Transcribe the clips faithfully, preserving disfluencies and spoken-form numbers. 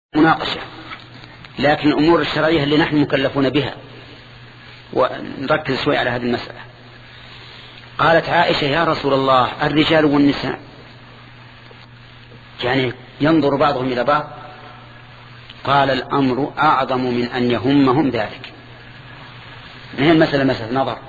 مناقشة، لكن الأمور الشرعية اللي نحن مكلفون بها، ونركز شوي على هذه المسألة. قالت عائشة: يا رسول الله، الرجال والنساء يعني ينظر بعضهم إلى بعض؟ قال: الأمر أعظم من أن يهمهم ذلك. ما هي المسألة؟ مسألة نظر.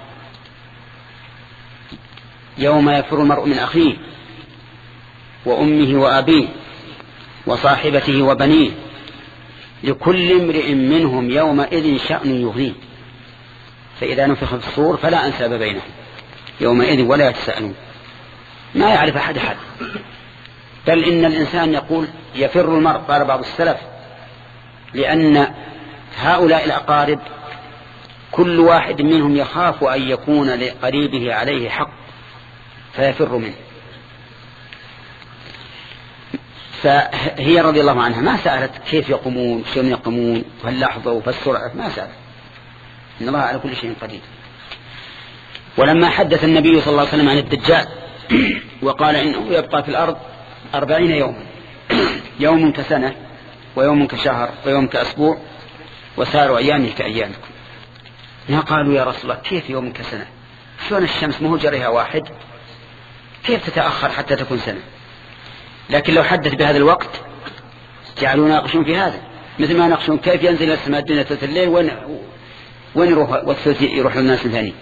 يوم يفر المرء من أخيه وأمه وأبيه وصاحبته وبنيه لكل امرئ منهم يومئذ شأن يغنيه، فإذا نفخ في الصور فلا أنساب بينهم يومئذ ولا يتساءلون. ما يعرف أحد أحد، بل إن الإنسان يقول يفر المرء، قال بعض السلف، لأن هؤلاء الأقارب كل واحد منهم يخاف أن يكون لقريبه عليه حق فيفر منه. فهي رضي الله عنها ما سألت كيف يقومون، شلون يقومون، واللحظة وفالسرعة، ما سألت، إن الله على كل شيء قدير. ولما حدث النبي صلى الله عليه وسلم عن الدجال وقال إنه يبقى في الأرض أربعين يوما، يوم كسنة ويوم كشهر ويوم كأسبوع وسائر أيامه كأيامكم. ما قالوا: يا رسول الله، كيف يوم كسنة؟ شلون الشمس مو جريها واحد، كيف تتأخر حتى تكون سنة؟ لكن لو حدث بهذا الوقت جعلوا يناقشون في هذا، مثل ما يناقشون كيف ينزل السماء الدنيا ثلث الليل وين وين يروح والثلث يروح للناس الثاني.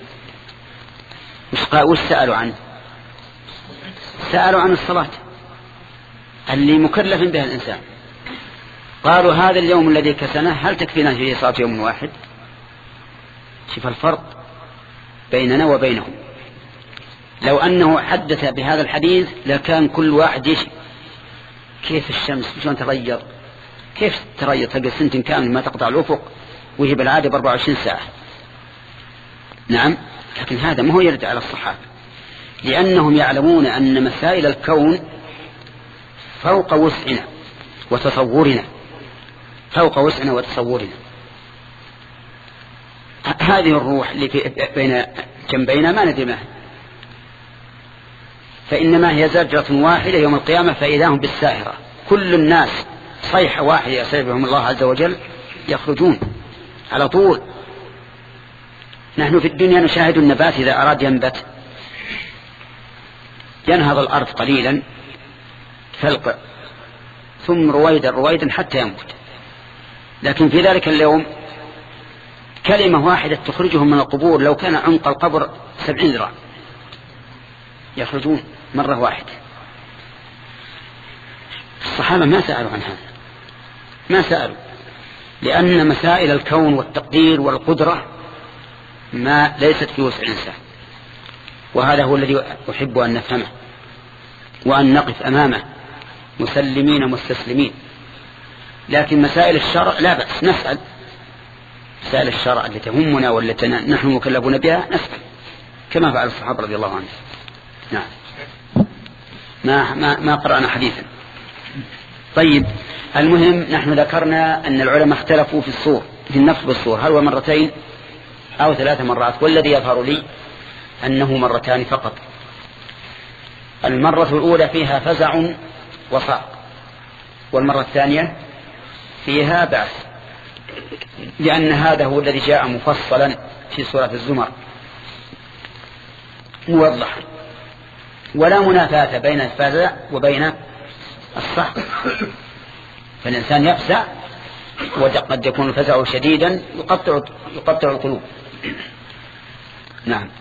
وش سألوا عنه؟ سألوا عن الصلاة اللي مكلف بها الإنسان. قالوا: هذا اليوم الذي كسنه هل تكفينا فيه صلاة يوم واحد؟ شوف الفرق بيننا وبينهم. لو أنه حدث بهذا الحديث لكان كل واحد يشي كيف الشمس شلون تغير، كيف تغير تلقى سنة كامل ما تقطع الأفق وهي بالعادة بأربع وعشرين ساعة. نعم، لكن هذا ما هو يرد على الصحابة، لأنهم يعلمون أن مسائل الكون فوق وسعنا وتصورنا، فوق وسعنا وتصورنا. هذه الروح اللي في بين جنبينا ما ندري ما، فإنما هي زجرة واحدة يوم القيامة فإذا هم بالساهرة، كل الناس صيحة واحدة يسيبهم الله عز وجل يخرجون على طول. نحن في الدنيا نشاهد النبات إذا أراد ينبت ينهض الأرض قليلا فلقع ثم رويدا رويدا حتى ينبت، لكن في ذلك اليوم كلمة واحدة تخرجهم من القبور، لو كان عمق القبر سبعين ذراع يخرجون مرة واحدة. الصحابة ما سألوا عن هذا، ما سألوا، لأن مسائل الكون والتقدير والقدرة ما ليست في وسع الإنسان، وهذا هو الذي أحب أن نفهمه وأن نقف أمامه مسلمين مستسلمين. لكن مسائل الشرع لا بأس نسأل، مسائل الشرع التي تهمنا والتي نحن مكلفون بها نسأل كما فعل الصحابة رضي الله عنهم. نعم، ما ما ما قرأنا حديثا. طيب، المهم نحن ذكرنا أن العلماء اختلفوا في الصور، في النفخ بالصور، هل هو مرتين أو ثلاث مرات؟ والذي يظهر لي أنه مرتان فقط. المرة الأولى فيها فزع وصعق، والمرة الثانية فيها بأس، لأن هذا هو الذي جاء مفصلا في سورة الزمر موضح، ولا منافاة بين الفزع وبين الصعق. فالإنسان يفزع وقد يكون الفزع شديدا يقطع يقطع القلوب. نعم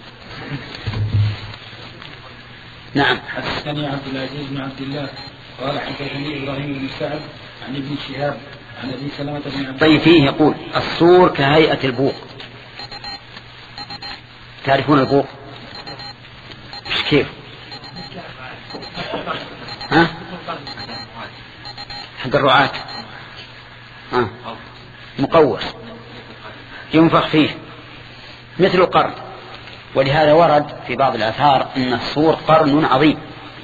نعم. حدثني عبد العزيز بن عبد الله قال حدثني إبراهيم بن سعد عن ابن شهاب عن أبي سلمة بن عبد. طيب، فيه يقول: الصور كهيئة البوق. تعرفون البوق كيف؟ ها؟ حق الرعاة، ها؟ مقوس ينفخ فيه مثل القرن، ولهذا ورد في بعض الآثار أن الصور قرن عظيم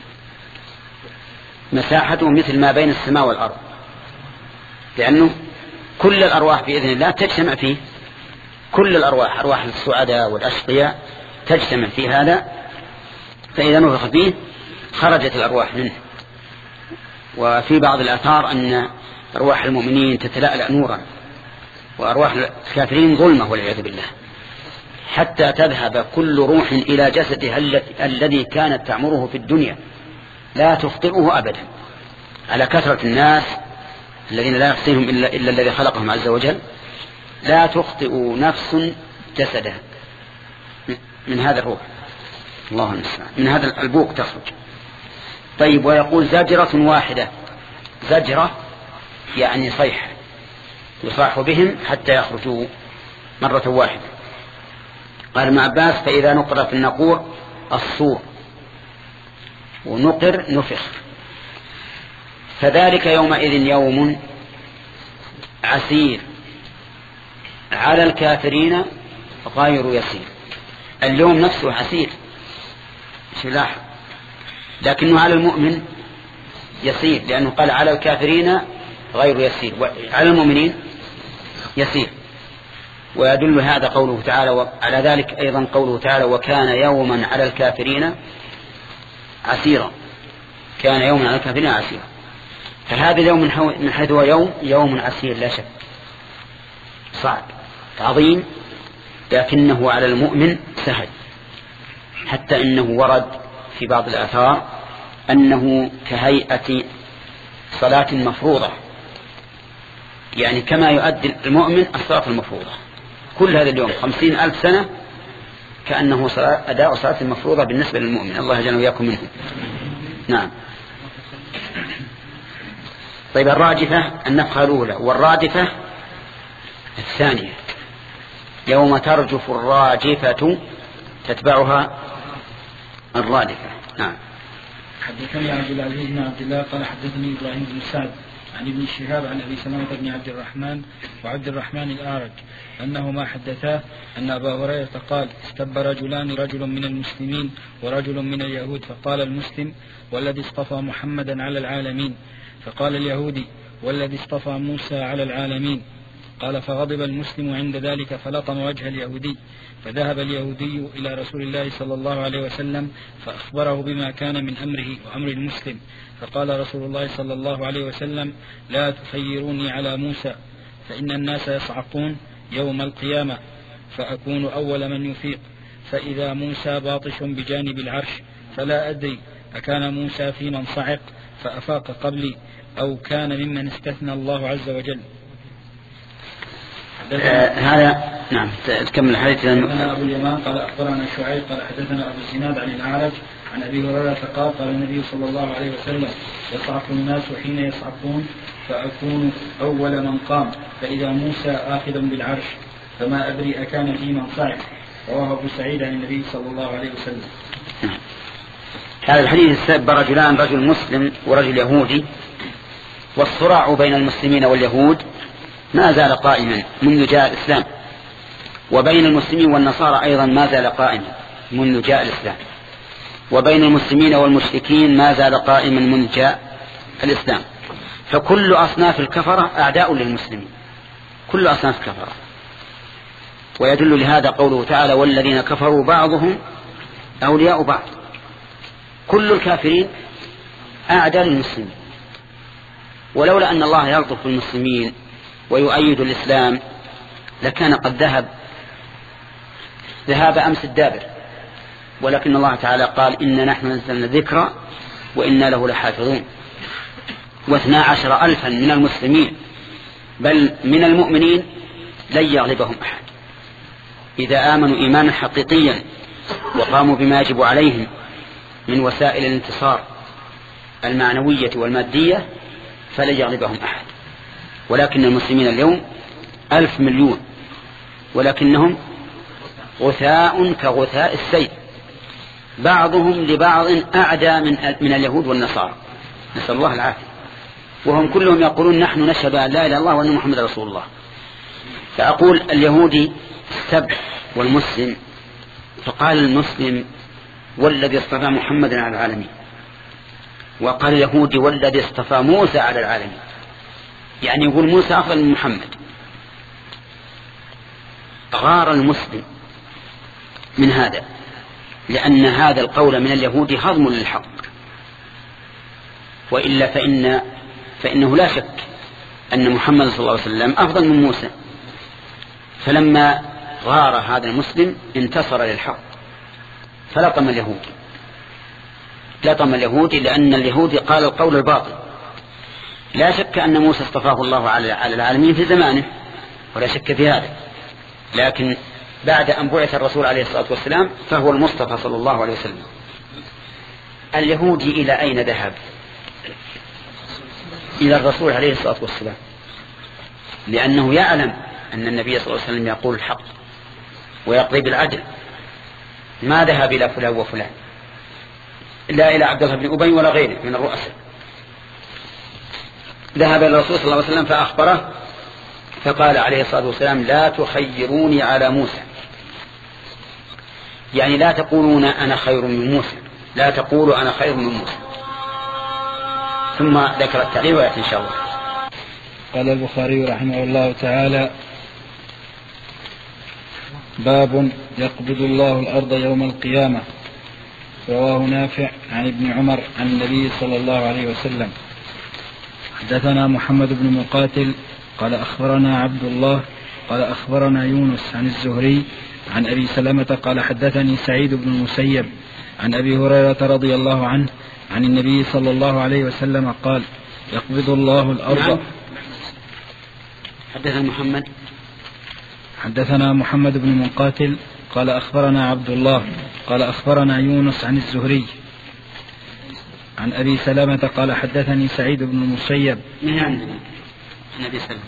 مساحته مثل ما بين السماء والأرض، لأنه كل الأرواح بإذن الله تجتمع فيه، كل الأرواح، أرواح السعداء والأشقياء تجتمع في هذا، فإذا نفخ فيه خرجت الأرواح منه. وفي بعض الآثار أن أرواح المؤمنين تتلألأ نورا، وأرواح الكافرين ظلمة والعياذ بالله، حتى تذهب كل روح إلى جسدها الذي كانت تعمره في الدنيا لا تخطئه أبدا، على كثرة الناس الذين لا يحصيهم إلا, إلا الذي خلقهم عز وجل. لا تخطئ نفس جسدها من هذا الروح، الله المستعان، من هذا البوق تخرج. طيب، ويقول زجرة واحدة، زجرة يعني صيحة، يصاح بهم حتى يخرجوا مرة واحدة. قال ابن عباس: فإذا نقر في النقور الصور، ونقر نفخ، فذلك يومئذ يوم عسير على الكافرين غير يسير. اليوم نفسه عسير سلاح، لكنه على المؤمن يسير، لأنه قال على الكافرين غير يسير، وعلى المؤمنين يسير. ويدل هذا قوله تعالى، وعلى ذلك أيضا قوله تعالى: وكان يوما على الكافرين عسيرا. كان يوما على الكافرين عسيرا. فهذا اليوم من حيث هو يوم يوم عسير لا شك، صعب عظيم، لكنه على المؤمن سهل. حتى إنه ورد في بعض الآثار أنه كهيئة صلاة مفروضة، يعني كما يؤدي المؤمن الصلاة المفروضة كل هذا اليوم خمسين ألف سنة، كأنه صلاة أداء صلاة المفروضة بالنسبة للمؤمن. الله يجعلنا وإياكم منهم. نعم. طيب، الراجفة النفخة الأولى، والرادفة الثانية يوم ترجف الراجفة تتبعها الرادفة. نعم. حدثني عبد العزيز بن عبد الله قال حدثني إبراهيم بن سعد عن ابن شهاب عن أبي سلمة بن عبد الرحمن وعبد الرحمن الأعرج أنهما حدثاه أن أبا هريرة قال: استب رجلان، رجل من المسلمين ورجل من اليهود، فقال المسلم: والذي اصطفى محمدا على العالمين. فقال اليهودي: والذي اصطفى موسى على العالمين. قال: فغضب المسلم عند ذلك فلطم وجه اليهودي، فذهب اليهودي إلى رسول الله صلى الله عليه وسلم فأخبره بما كان من أمره وأمر المسلم. فقال رسول الله صلى الله عليه وسلم: لا تخيروني على موسى، فإن الناس يصعقون يوم القيامة فأكون أول من يفيق، فإذا موسى باطش بجانب العرش فلا أدري أكان موسى في من صعق فأفاق قبلي أو كان ممن استثنى الله عز وجل. آه هذا نعم. تكمل الحديث. حدثنا أبو اليمان قال أخبرنا شعيب قال حدثنا أبو الزناد عن الأعرج عن أبي هريرة قال: قال النبي صلى الله عليه وسلم: يصعق الناس حين يصعقون فأكون أول من قام، فإذا موسى آخذ بالعرش فما أدري أكان في من صعق. رواه أبو سعيد عن النبي صلى الله عليه وسلم. هذا الحديث السبب رجلان، رجل مسلم ورجل يهودي، والصراع بين المسلمين واليهود ما زال قائما منذ جاء الإسلام، وبين المسلمين والنصارى أيضا ما زال قائما منذ جاء الإسلام، وبين المسلمين والمشركين ما زال قائما منذ جاء الإسلام. فكل أصناف الكفرة أعداء للمسلمين، كل أصناف الكفرة. ويدل لهذا قوله تعالى: والذين كفروا بعضهم أولياء بعض. كل الكافرين أعداء للمسلمين، ولولا أن الله يلطف بالمسلمين ويؤيد الإسلام لكان قد ذهب ذهاب أمس الدابر، ولكن الله تعالى قال: إن نحن نزلنا الذكر وإنا له لحافظون. واثنا عشر ألفا من المسلمين بل من المؤمنين لن يغلبهم أحد إذا آمنوا إيمانا حقيقيا وقاموا بما يجب عليهم من وسائل الانتصار المعنوية والمادية، فلن يغلبهم أحد. ولكن المسلمين اليوم ألف مليون، ولكنهم غثاء كغثاء السيل، بعضهم لبعض أعدى من, من اليهود والنصارى، نسأل الله العافية. وهم كلهم يقولون: نحن نشهد أن لا إله إلا الله وأن محمد رسول الله. فأقول اليهودي السب والمسلم، فقال المسلم: والذي اصطفى محمدا على العالمين، وقال اليهودي: والذي اصطفى موسى على العالمين، يعني يقول موسى أفضل من محمد. غار المسلم من هذا، لأن هذا القول من اليهود هضم للحق، وإلا فإن فإنه لا شك أن محمد صلى الله عليه وسلم أفضل من موسى. فلما غار هذا المسلم انتصر للحق فلطم اليهود لطم اليهود لأن اليهود قال القول الباطل. لا شك أن موسى اصطفاه الله على العالمين في زمانه ولا شك في هذا، لكن بعد أن بعث الرسول عليه الصلاة والسلام فهو المصطفى صلى الله عليه وسلم. اليهودي إلى أين ذهب؟ إلى الرسول عليه الصلاة والسلام، لأنه يعلم أن النبي صلى الله عليه وسلم يقول الحق ويقضي بالعدل. ما ذهب إلى فلان وفلان، لا إلى عبد الله بن أبي ولا غيره من الرؤساء، ذهب إلى الرسول صلى الله عليه وسلم فأخبره فقال عليه الصلاة والسلام لا تخيروني على موسى، يعني لا تقولون أنا خير من موسى، لا تقولوا أنا خير من موسى. ثم ذكر التعليل ويأتي إن شاء الله. قال البخاري رحمه الله تعالى باب يقبض الله الأرض يوم القيامة. رواه نافع عن ابن عمر عن النبي صلى الله عليه وسلم. حدثنا محمد بن مقاتل قال أخبرنا عبد الله قال أخبرنا يونس عن الزهري عن أبي سلمة قال حدثني سعيد بن المسيب عن أبي هريرة رضي الله عنه عن النبي صلى الله عليه وسلم قال يقبض الله الأرض. نعم. حدثنا محمد حدثنا محمد بن مقاتل قال أخبرنا عبد الله قال أخبرنا يونس عن الزهري عن أبي سلمة قال حدثني سعيد بن المسيب. من عندنا عن أبي سلمة.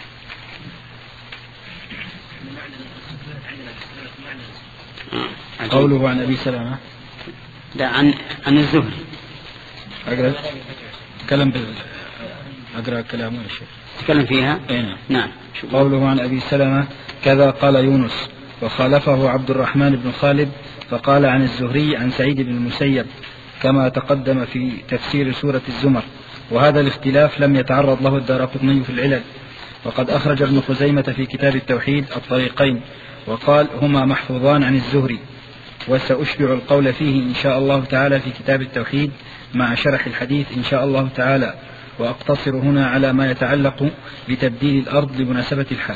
قوله عن أبي سلمة لا عن عن الزهري. أقرأ كلام بال أقرأ كلامه يا شيخ تكلم فيها. أين؟ نعم. قوله عن أبي سلمة كذا قال يونس وخالفه عبد الرحمن بن خالد فقال عن الزهري عن سعيد بن المسيب كما تقدم في تفسير سورة الزمر. وهذا الاختلاف لم يتعرض له الدارقطني في العلل، وقد أخرج ابن خزيمة في كتاب التوحيد الطريقين وقال هما محفوظان عن الزهري، وسأشبع القول فيه إن شاء الله تعالى في كتاب التوحيد مع شرح الحديث إن شاء الله تعالى، وأقتصر هنا على ما يتعلق بتبديل الأرض لمناسبة الحال.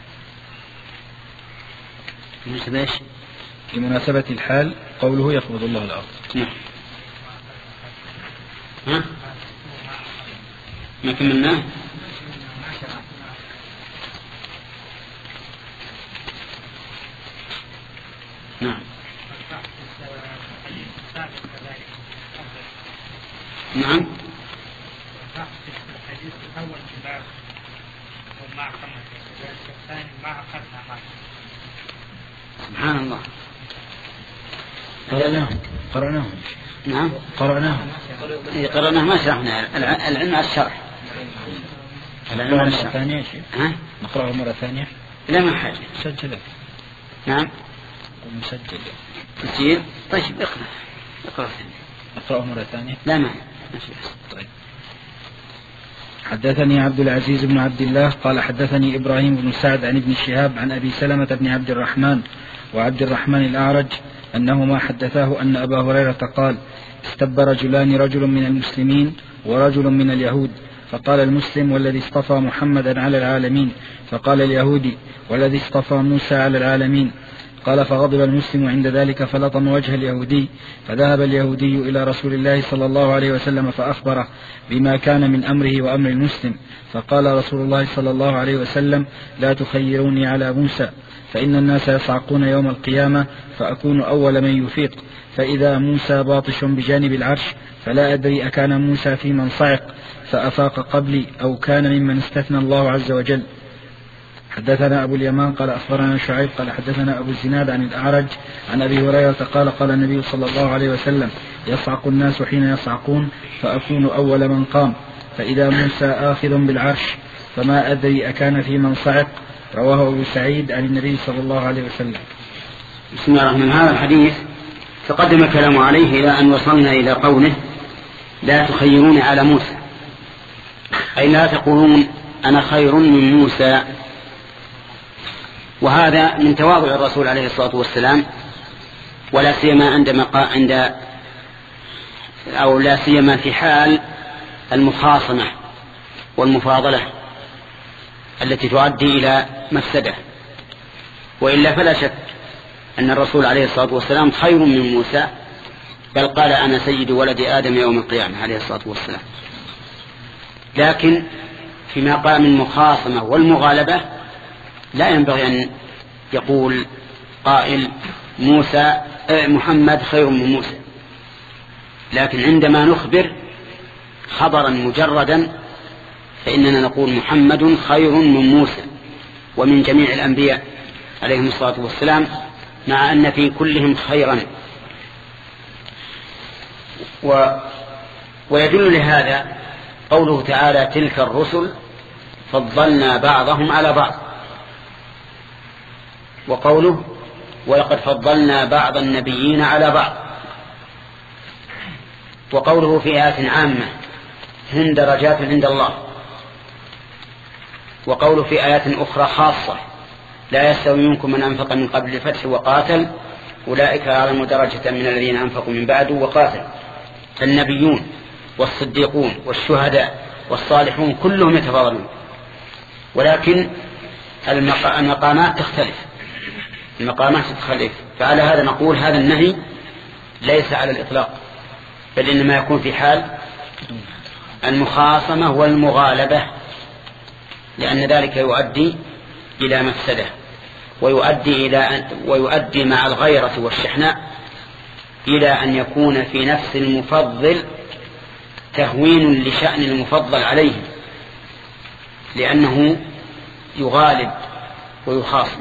لمناسبة الحال قوله يقبض الله الأرض. نعم. ها؟ ما كملناه؟ نعم. نعم. سبحان الله. قرأناه قرأناه نعم قرأناه قرأناه ما شرحنا. العلم على الشرح. العلم على الشرح. ثانية شيء. ها؟ نقرأه مرة ثانية. لا ما حاجة. مسجلة. نعم. مسجل. تسجيل. طيب اقرأ. اقرأ. نقرأه مرة ثانية. لا ما. طيب. حدثني عبد العزيز بن عبد الله قال حدثني إبراهيم بن سعد عن ابن شهاب عن أبي سلمة بن عبد الرحمن وعبد الرحمن الأعرج أنهما حدثاه أن أبا هريرة قال استب رجلان رجل من المسلمين ورجل من اليهود، فقال المسلم والذي اصطفى محمدا على العالمين، فقال اليهودي والذي اصطفى موسى على العالمين. قال فغضب المسلم عند ذلك فلطم وجه اليهودي، فذهب اليهودي إلى رسول الله صلى الله عليه وسلم فأخبره بما كان من أمره وأمر المسلم، فقال رسول الله صلى الله عليه وسلم لا تخيروني على موسى، فإن الناس يصعقون يوم القيامة فأكون أول من يفيق، فإذا موسى باطش بجانب العرش فلا أدري أكان موسى في من صعق فأفاق قبلي أو كان ممن استثنى الله عز وجل. حدثنا أبو اليمان قال أخبرنا شعيب قال حدثنا أبو الزناد عن الأعرج عن أبي هريرة قال قال النبي صلى الله عليه وسلم يصعق الناس حين يصعقون فأكون أول من قام، فإذا موسى آخذ بالعرش فما أدري أكان في من صعق. رواه أبو سعيد عن النبي صلى الله عليه وسلم. بسم الله الرحمن الرحيم. هذا الحديث تقدم الكلام عليه إلى أن وصلنا إلى قوله لا تخيرون على موسى، أي لا تقولون أنا خير من موسى. وهذا من تواضع الرسول عليه الصلاة والسلام، ولا سيما عندما عند أو لا سيما في حال المخاصمة والمفاضلة التي تؤدي إلى مفسدة. وإلا فلا شك أن الرسول عليه الصلاة والسلام خير من موسى، بل قال أنا سيد ولد آدم يوم القيامة عليه الصلاة والسلام. لكن في مقام المخاصمة والمغالبة لا ينبغي أن يقول قائل موسى محمد خير من موسى، لكن عندما نخبر خبرا مجردا فإننا نقول محمد خير من موسى ومن جميع الأنبياء عليهم الصلاة والسلام، مع أن في كلهم خيرا. و ويدل لهذا قوله تعالى تلك الرسل فضلنا بعضهم على بعض، وقوله ولقد فضلنا بعض النبيين على بعض، وقوله في آيات عامة هم درجات عند الله، وقوله في آيات أخرى خاصة لا يستوي منكم من أنفق من قبل الفتح وقاتل أولئك أعظم درجة من الذين أنفقوا من بعد وقاتل. فالنبيون والصديقون والشهداء والصالحون كلهم يتفاضلون، ولكن المقامات تختلف المقامات تختلف فعلى هذا نقول هذا النهي ليس على الإطلاق، بل إنما يكون في حال المخاصمة والمغالبة، لأن ذلك يؤدي إلى مفسدة، ويؤدي إلى ويؤدي مع الغيرة والشحناء إلى أن يكون في نفس المفضل تهوين لشأن المفضل عليه، لأنه يغالب ويخاصم.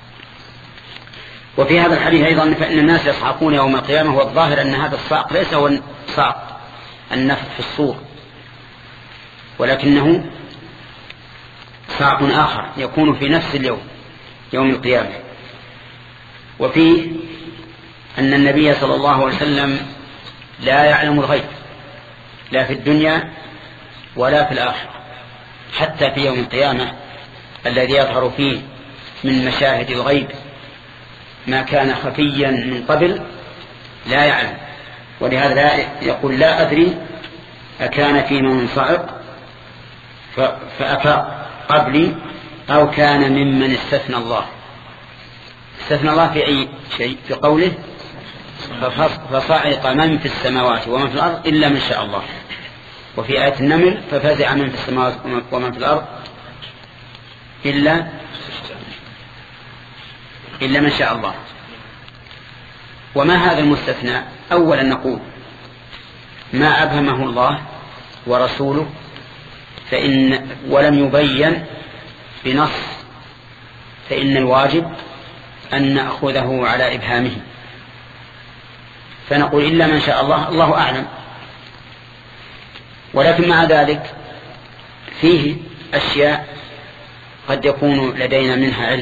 وفي هذا الحديث أيضا فإن الناس يصعقون يوم القيامة، والظاهر أن هذا الصعق ليس هو صعق النفخ في الصور، ولكنه صعق آخر يكون في نفس اليوم يوم القيامة. وفيه أن النبي صلى الله عليه وسلم لا يعلم الغيب لا في الدنيا ولا في الآخرة، حتى في يوم القيامة الذي يظهر فيه من مشاهد الغيب ما كان خفيا من قبل لا يعلم. ولهذا يقول لا أدري أكان في من صعق فأفاق قبلي أو كان ممن استثنى الله. استثنى الله في أي شيء؟ في قوله فصعق من في السماوات ومن في الأرض إلا من شاء الله. وفي آية النمل ففزع من في السماوات ومن في الأرض إلا إلا من شاء الله. وما هذا المستثنى؟ أولا نقول ما أبهمه الله ورسوله فإن ولم يبين بنص فإن الواجب أن نأخذه على إبهامه، فنقول إلا من شاء الله الله أعلم. ولكن مع ذلك فيه أشياء قد يكون لدينا منها علم،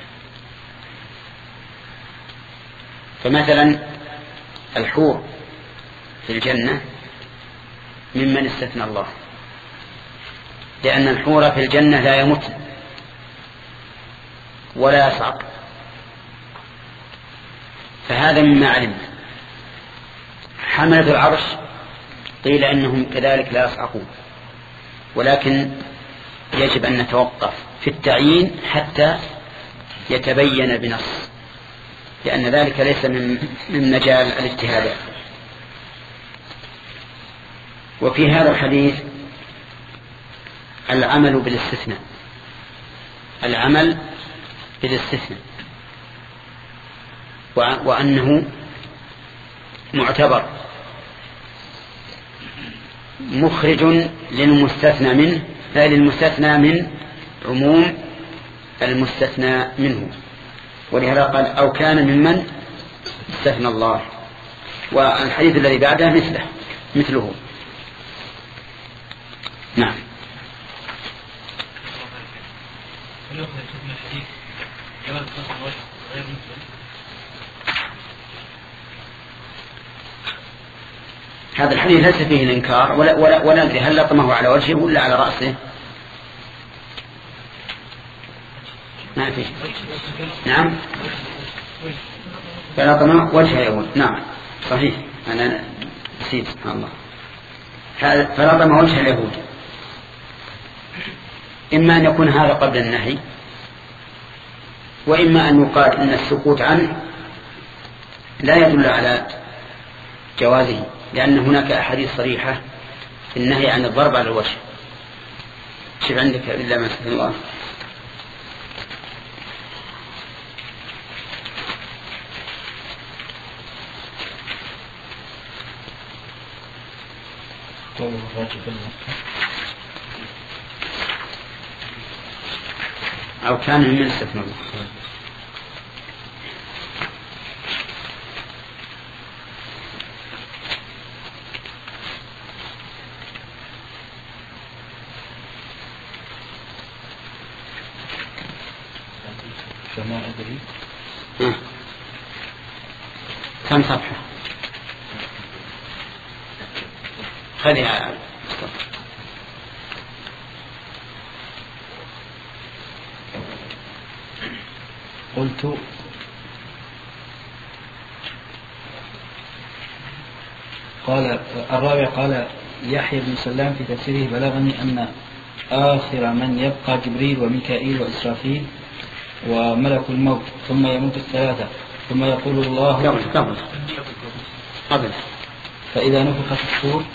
فمثلا الحور في الجنة ممن استثنى الله، لأن الحور في الجنة لا يموت ولا يصعق، فهذا مما علمنا. حملة العرش قيل أنهم كذلك لا يصعقون، ولكن يجب أن نتوقف في التعيين حتى يتبين بنص، لأن ذلك ليس من من مجال الاجتهادات. وفي هذا الحديث العمل بالاستثناء العمل بالاستثناء وأنه معتبر مخرج للمستثنى منه لا للمستثنى من عموم المستثنى منه. ولهذا قال أو كان ممن استثنى الله. والحديث الذي بعده مثله مثله نعم. هذا الحديث ليس فيه الإنكار ولا, ولا, ولا ندري هل لطمه على وجهه ولا على رأسه. ما فيه. نعم فلطمه وجه يهود. نعم صحيح أنا نسيت سبحان الله. فلطمه وجه اليهود إما أن يكون هذا قبل النهي، وإما أن يقال إن السكوت عنه لا يدل على جوازه، لأن هناك أحاديث صريحة في النهي عن الضرب على الوجه. شوف عندك إلا ما سبحانه الله. أو كان من استثناء فما أدري كم صفحة خذها. قلت قال الرابع قال يحيى بن سلام في تفسيره بلغني أن آخر من يبقى جبريل وميكائيل وإسرافيل وملك الموت ثم يموت الثلاثة ثم يقول الله قبل قبل قبل فإذا نفخ في الصور.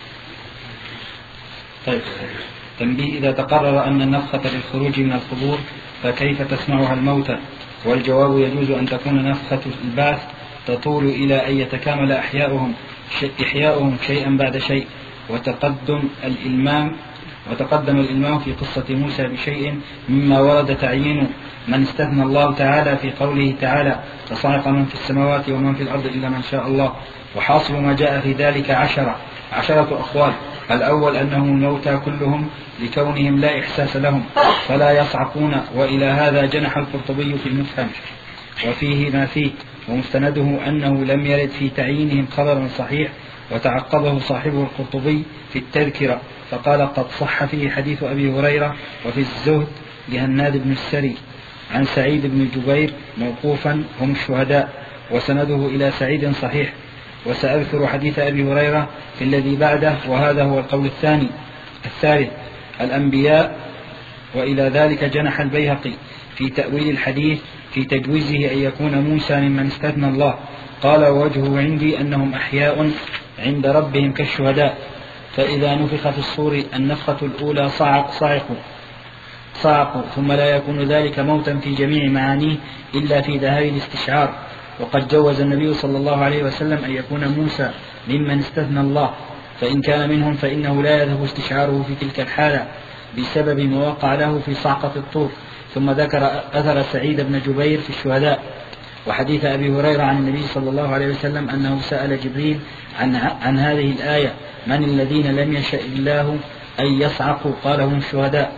طيب تنبيه: إذا تقرر أن النفخة للخروج من القبور فكيف تسمعها الموتى؟ والجواب: يجوز أن تكون نفخة البعث تطول إلى أن يتكامل أحياؤهم إحياؤهم شيئا بعد شيء. وتقدم الإلمام وتقدم الإلمام في قصة موسى بشيء مما ورد تعيين من استثنى الله تعالى في قوله تعالى: فصعق من في السماوات ومن في الأرض إلا من شاء الله. وحاصل ما جاء في ذلك عشرة عشرة أقوال. الأول أنهم الموتى كلهم لكونهم لا إحساس لهم فلا يصعقون، وإلى هذا جنح القرطبي في المفهم وفيه ما فيه، ومستنده أنه لم يرد في تعيينهم خبر صحيح، وتعقبه صاحبه القرطبي في التذكرة فقال: قد صح فيه حديث أبي هريرة وفي الزهد لهناد بن السري عن سعيد بن جبير موقوفا: هم الشهداء، وسنده إلى سعيد صحيح. وسأذكر حديث أبي هريرة في الذي بعده، وهذا هو القول الثاني. الثالث الأنبياء، وإلى ذلك جنح البيهقي في تأويل الحديث في تجويزه أن يكون موسى ممن استثنى الله. قال: ووجهه عندي أنهم أحياء عند ربهم كالشهداء، فإذا نفخ في الصور النفخة الأولى صعق صعقوا صعقوا ثم لا يكون ذلك موتا في جميع معانيه إلا في ذهاب الاستشعار. وقد جوز النبي صلى الله عليه وسلم أن يكون موسى ممن استثنى الله، فإن كان منهم فإنه لا يذهب استشعاره في تلك الحالة بسبب ما وقع له في صعقة الطور. ثم ذكر أثر سعيد بن جبير في الشهداء، وحديث أبي هريرة عن النبي صلى الله عليه وسلم أنه سأل جبريل عن, عن هذه الآية: من الذين لم يشأ الله أن يصعقوا؟ قال: هم الشهداء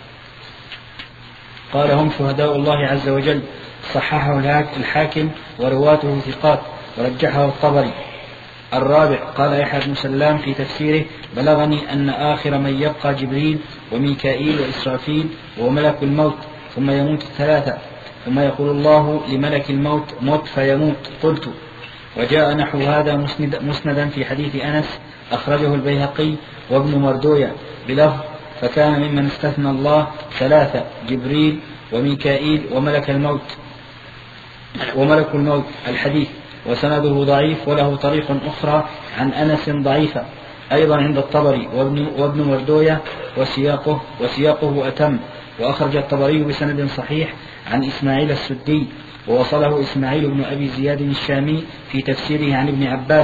قال هم شهداء الله عز وجل. صححه الحاكم ورواته ثقات، ورجحه الطبري. الرابع قال يحيى بن سلام في تفسيره: بلغني أن آخر من يبقى جبريل وميكائيل وإسرافيل وملك الموت ثم يموت الثلاثة، ثم يقول الله لملك الموت: موت فيموت. قلت: وجاء نحو هذا مسند مسندا في حديث أنس أخرجه البيهقي وابن مردوية بلفظ: فكان ممن استثنى الله ثلاثة: جبريل وميكائيل وملك الموت وملك الموت. الحديث وسنده ضعيف، وله طريق أخرى عن أنس ضعيفة أيضا عند الطبري وابن, وابن مردوية، وسياقه, وسياقه أتم. وأخرج الطبري بسند صحيح عن إسماعيل السدي، ووصله إسماعيل بن أبي زياد الشامي في تفسيره عن ابن عباس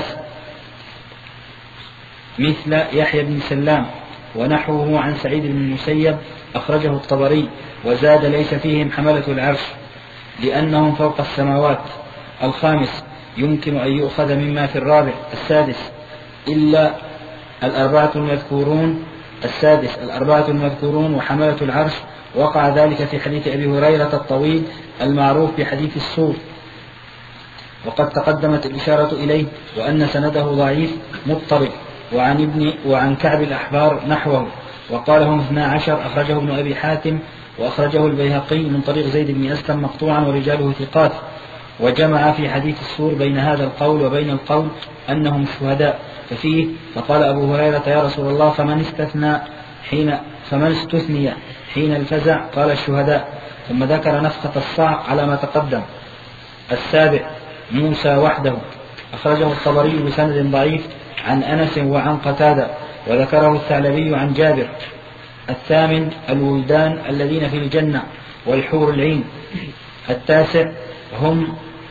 مثل يحيى بن سلام، ونحوه عن سعيد بن المسيب أخرجه الطبري، وزاد: ليس فيهم حملة العرش لأنهم فوق السماوات. الخامس يمكن أن يؤخذ مما في الرابع. السادس إلا الأربعة المذكورون السادس الأربعة المذكورون وحملة العرش، وقع ذلك في حديث أبي هريرة الطويل المعروف بحديث السور، وقد تقدمت الإشارة إليه، وأن سنده ضعيف مضطرب. وعن ابن وعن كعب الأحبار نحوه، وقالهم اثنا عشر أخرجه ابن أبي حاتم، وأخرجه البيهقي من طريق زيد بن أسلم مقطوعا ورجاله ثقات. وجمع في حديث السور بين هذا القول وبين القول أنهم شهداء، ففيه: فقال أبو هريرة: يا رسول الله، فمن استثنى حين فمن استثني حين الفزع قال الشهداء. ثم ذكر نفخة الصعق على ما تقدم. السابع موسى وحده، أخرجه الطبري بسند ضعيف عن أنس وعن قتادة، وذكره الثعلبي عن جابر. الثامن الولدان الذين في الجنة والحور العين. التاسع هم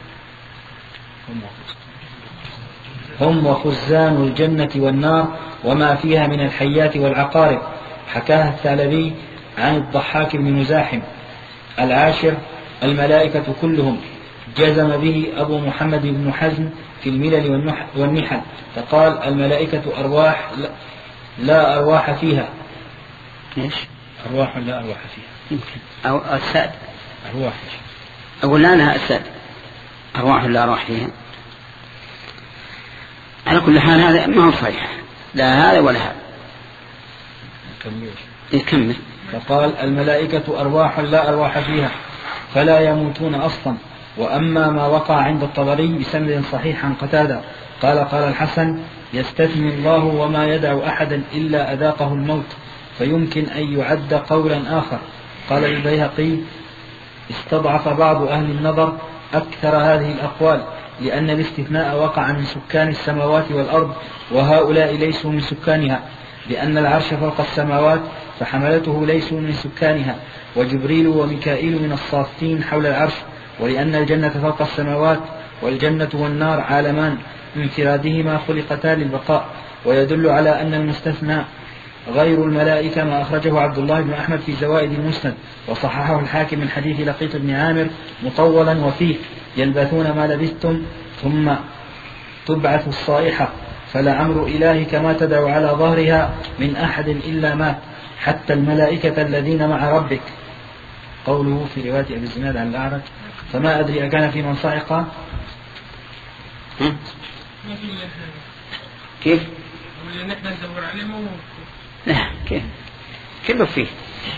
هم وخزان الجنة والنار وما فيها من الحيات والعقارب، حكاها الثعلبي عن الضحاك بن مزاحم. العاشر الملائكة كلهم، جزم به أبو محمد بن حزم في الملل والنحل، فقال الملائكة أرواح لا أرواح فيها. إيش؟ أرواح لا أرواح فيها. أو أجساد. أرواح. أقول لا أنها أجساد. أرواح لا أرواح فيها. على كل حال هذا ما هو صحيح، لا هذا ولا هذا. يكمل. فقال الملائكة أرواح لا أرواح فيها فلا يموتون أصلا. وأما ما وقع عند الطبري بسند صحيح عن قتادة قال قال الحسن يستثني الله وما يدع أحدا إلا أذاقه الموت، فيمكن أن يعد قولا آخر. قال البيهقي استضعف بعض أهل النظر أكثر هذه الأقوال، لأن الاستثناء وقع من سكان السماوات والأرض وهؤلاء ليسوا من سكانها، لأن العرش فوق السماوات فحملته ليسوا من سكانها، وجبريل وميكائيل من الصافين حول العرش، ولأن الجنة فوق السماوات والجنة والنار عالمان انفرادهما خلقتا للبقاء. ويدل على أن المستثنى غير الملائكة ما أخرجه عبد الله بن أحمد في زوائد المسند، وصححه الحاكم من حديث لقيط بن عامر مطولا وفيه يلبثون ما لبثتم ثم تبعث الصائحة فلعمر إلهك ما تدعو على ظهرها من أحد إلا مات حتى الملائكة الذين مع ربك. قوله في رواية أبي الزناد عن الأعرج فما أدري أكان في من صعق. كيف؟ لا كيف كله فيه.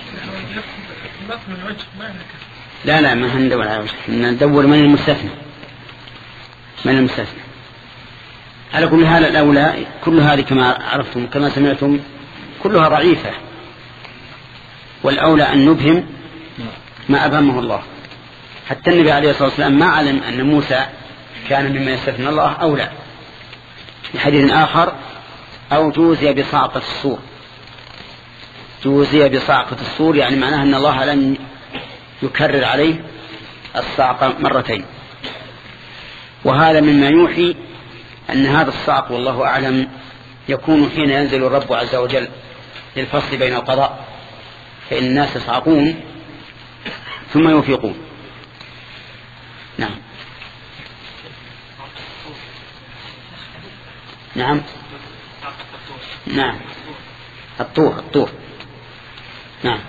لا لا ما هندور على وجه، ندور من المستثنى من المستثنى. على كل حال الأولى كل هذه كما عرفتم كما سمعتم كلها ضعيفة، والأولى أن نبهم ما أبهمه الله. حتى النبي عليه الصلاة والسلام ما علم أن موسى كان ممن يستثنى الله أولى. في حديث آخر أو جوزي بصعقة الصور، جوزي بصعقة الصور يعني معناها أن الله لن يكرر عليه الصعقة مرتين، وهذا مما يوحي أن هذا الصعق والله أعلم يكون حين ينزل الرب عز وجل للفصل بين القضاء، فإن الناس يصعقون ثم يفيقون. نعم نعم نعم الطور الطور نعم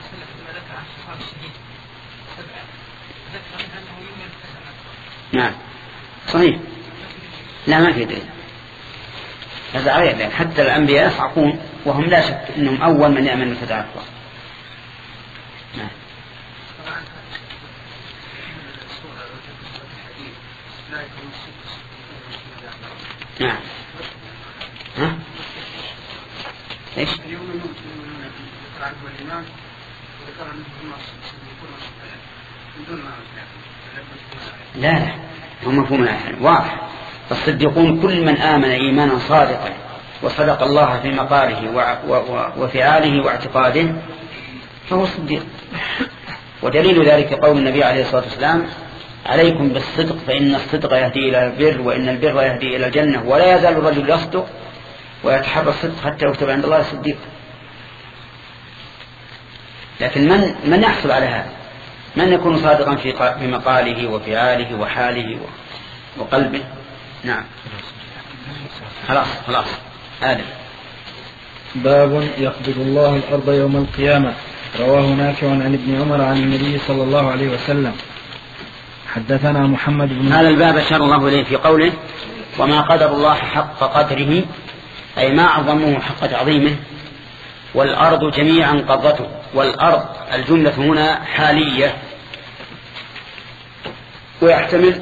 نعم صحيح. لا ما في دليل هذا عليه، حتى الأنبياء يصعقون وهم لا شك أنهم أول من يأمن الفتاة أكبر. نعم نعم ها ايش لا لا هم مفهوم واضح. الصديقون كل من آمن إيمانا صادقا وصدق الله في مقاله وفعاله واعتقاده فهو صديق. ودليل ذلك قول النبي عليه الصلاة والسلام عليكم بالصدق فإن الصدق يهدي إلى البر وإن البر يهدي إلى الجنة ولا يزال الرجل يصدق ويتحرى الصدق حتى يكتب عند الله صديق. لكن من من يحصل على هذا؟ من يكون صادقا في مقاله وفعاله وحاله وقلبه؟ نعم خلاص خلاص آدم. باب يقبض الله الأرض يوم القيامة. رواه نافع عن ابن عمر عن النبي صلى الله عليه وسلم. حدثنا محمد بن هذا الباب أشار الله إليه في قوله وما قدر الله حق قدره، أي ما عظمه حق تعظيمه. والأرض جميعا قبضته، والأرض الجملة هنا حالية، ويحتمل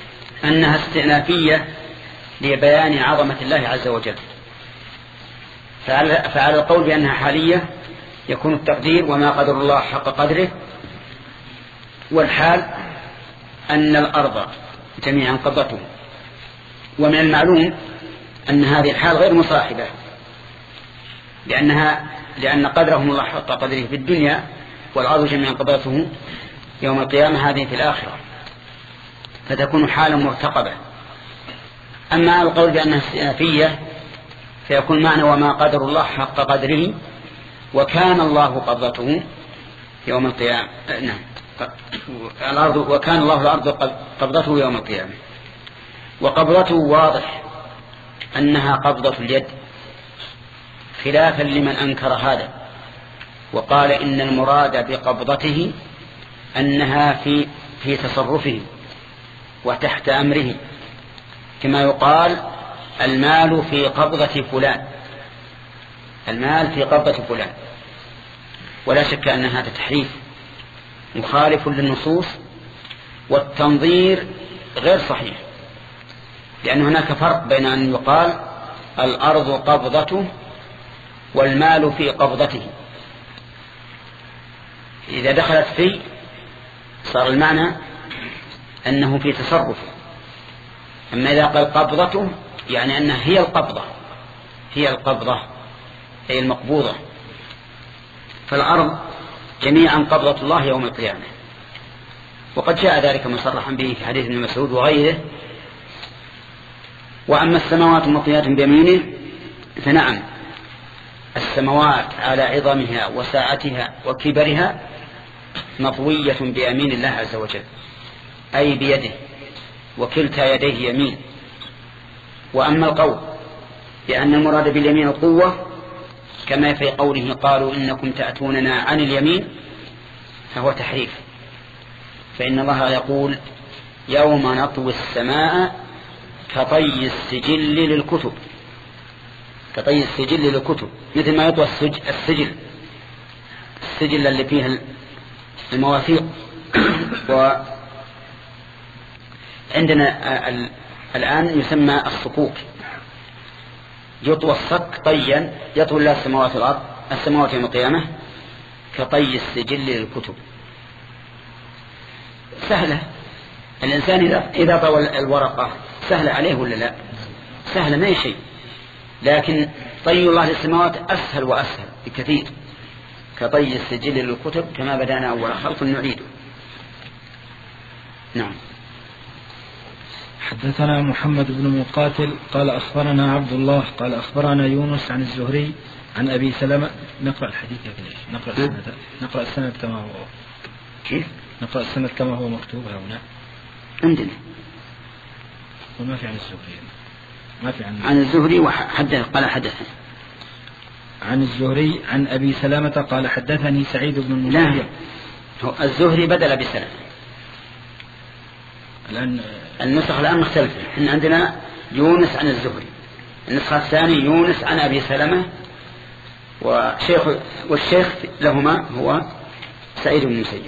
أنها استئنافية لبيان عظمة الله عز وجل. فعلى, فعلى القول بأنها حالية يكون التقدير وما قدر الله حق قدره، والحال أن الأرض جميعا قبضته. ومن المعلوم أن هذه الحال غير مصاحبة، لأنها لأن قدرهم الله حق قدره في الدنيا، والأرض جميعا قبضته يوم القيامة هذه في الآخرة، فتكون حالا مرتقبة. أما القول بأنها استئنافية فيكون معنى وما قدر الله حق قدره وكان الله قبضته يوم القيامة. نعم، الأرض وكان الله الأرض قبضته يوم القيامة. وقبضته واضح أنها قبضة اليد، خلافا لمن أنكر هذا وقال إن المراد بقبضته أنها في في تصرفه وتحت أمره، كما يقال المال في قبضة فلان، المال في قبضة فلان. ولا شك أن هذا تحريف مخالف للنصوص، والتنظير غير صحيح، لأن هناك فرق بين أن يقال الأرض قبضته والمال في قبضته. إذا دخلت في صار المعنى أنه في تصرفه، أما إذا قال قبضته يعني أنها هي القبضة، هي القبضة هي المقبوضة. فالأرض جميعا قبضة الله يوم القيامة، وقد جاء ذلك مصرحا به في حديث ابن مسعود وغيره. وأما السماوات مطويات بيمينه فنعم، السماوات على عظمها وساعتها وكبرها مطوية بيمين الله عز وجل، أي بيده، وكلتا يديه يمين. وأما القول بأن المراد باليمين القوة كما في قوله قالوا إنكم تأتوننا عن اليمين فهو تحريف، فإن الله يقول يوم نطوي السماء كطي السجل للكتب، كطي السجل للكتب، مثل ما يطوى السجل السجل اللي فيه المواثيق. وعندنا الآن يسمى الصكوك، يطوى الصك طيا يطوي الله السماوات والأرض السماوات يوم القيامة كطي السجل للكتب. سهلة، الإنسان إذا طوى الورقة سهلة عليه ولا لا؟ سهلة ما شيء، لكن طي الله للسماوات أسهل وأسهل بكثير، كطي السجل للكتب كما بدأنا أول خلق نعيده. نعم. حدثنا محمد بن مقاتل قال أخبرنا عبد الله قال أخبرنا يونس عن الزهري عن أبي سلمة. نقرأ الحديث يا كليش، نقرأ السند، نقرأ السند كما هو. كيف؟ نقرأ السند كما هو مكتوب هنا عندنا، وما في عن الزهري، ما في عن عن الزهري وحدث قال حدثنا عن الزهري عن أبي سلمة قال حدثني سعيد بن المسيب. الزهري بدل بسلمة، الآن النسخ الآن مختلفة. إن عندنا يونس عن الزهري، النسخة الثانية يونس عن أبي سلمة، وشيخ والشيخ لهما هو سعيد بن المسيب.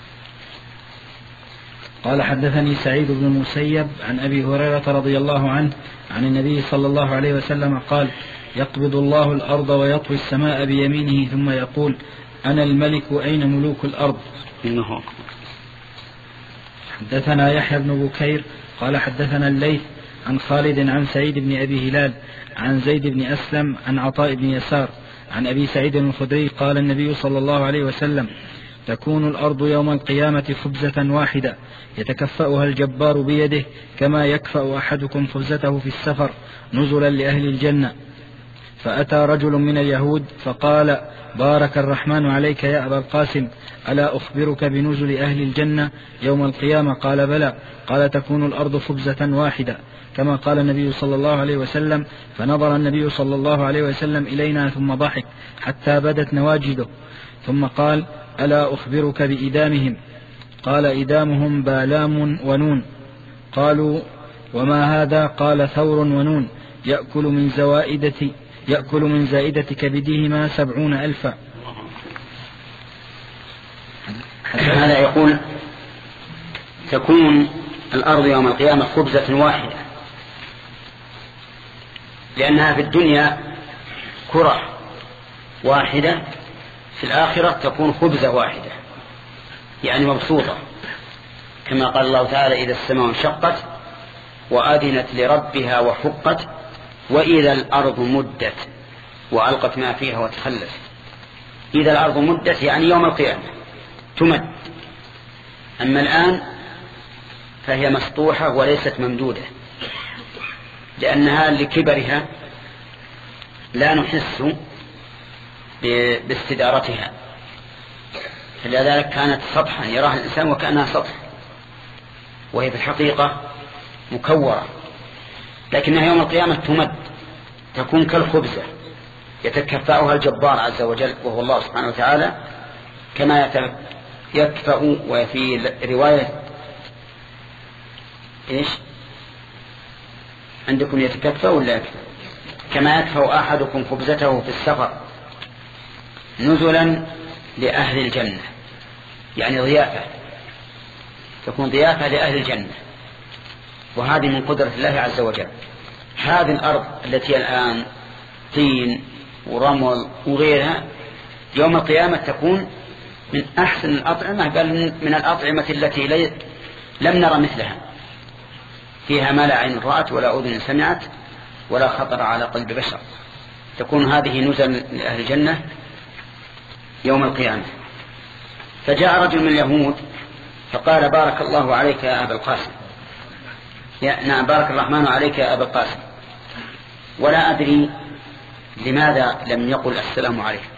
قال حدثني سعيد بن المسيب عن أبي هريرة رضي الله عنه عن النبي صلى الله عليه وسلم قال يقبض الله الأرض ويطوي السماء بيمينه ثم يقول أنا الملك أين ملوك الأرض. إنه حدثنا يحيى بن بكير قال حدثنا الليث عن خالد عن سعيد بن أبي هلال عن زيد بن أسلم عن عطاء بن يسار عن أبي سعيد الخدري قال النبي صلى الله عليه وسلم تكون الأرض يوم القيامة خبزة واحدة يتكفأها الجبار بيده كما يكفأ أحدكم خبزته في السفر نزلا لأهل الجنة. فأتى رجل من اليهود فقال بارك الرحمن عليك يا أبا القاسم ألا أخبرك بنزل أهل الجنة يوم القيامة؟ قال بلى. قال تكون الأرض خبزة واحدة كما قال النبي صلى الله عليه وسلم. فنظر النبي صلى الله عليه وسلم إلينا ثم ضحك حتى بدت نواجده ثم قال ألا أخبرك بإدامهم؟ قال إدامهم بالام ونون. قالوا وما هذا؟ قال ثور ونون يأكل من زوائدة يأكل من زائدة كبدهما سبعون ألفا. هذا يقول تكون الأرض يوم القيامة خبزة واحدة، لأنها في الدنيا كرة واحدة، في الآخرة تكون خبزة واحدة يعني مبسوطة، كما قال الله تعالى: إذا السماء انشقت وأذنت لربها وحقت وإذا الأرض مدت وألقت ما فيها وتخلت. إذا الأرض مدت يعني يوم القيامة تمد، أما الآن فهي مسطوحة وليست ممدودة، لأنها لكبرها لا نحس باستدارتها، فلذلك كانت سطحا يراها الإنسان وكأنها سطح، وهي في الحقيقة مكورة، لكنها يوم القيامة تمد، تكون كالخبزة يتكفأها الجبار عز وجل وهو الله سبحانه وتعالى، كما يكفأ. وفي رواية إيش عندكم يتكفأ ولا يكفأ؟ كما يكفأ أحدكم خبزته في السفر نزلا لأهل الجنة، يعني ضيافة، تكون ضيافة لأهل الجنة، وهذه من قدرة الله عز وجل. هذه الأرض التي الآن طين ورمل وغيرها يوم القيامة تكون من أحسن الأطعمة، بل من الأطعمة التي لي لم نرى مثلها، فيها ما لا عين رأت ولا أذن سمعت ولا خطر على قلب بشر. تكون هذه نزل لأهل الجنة يوم القيامة. فجاء رجل من اليهود فقال: بارك الله عليك يا أبا القاسم، يا نعم بارك الرحمن عليك يا أبا القاسم، ولا أدري لماذا لم يقل السلام عليكم،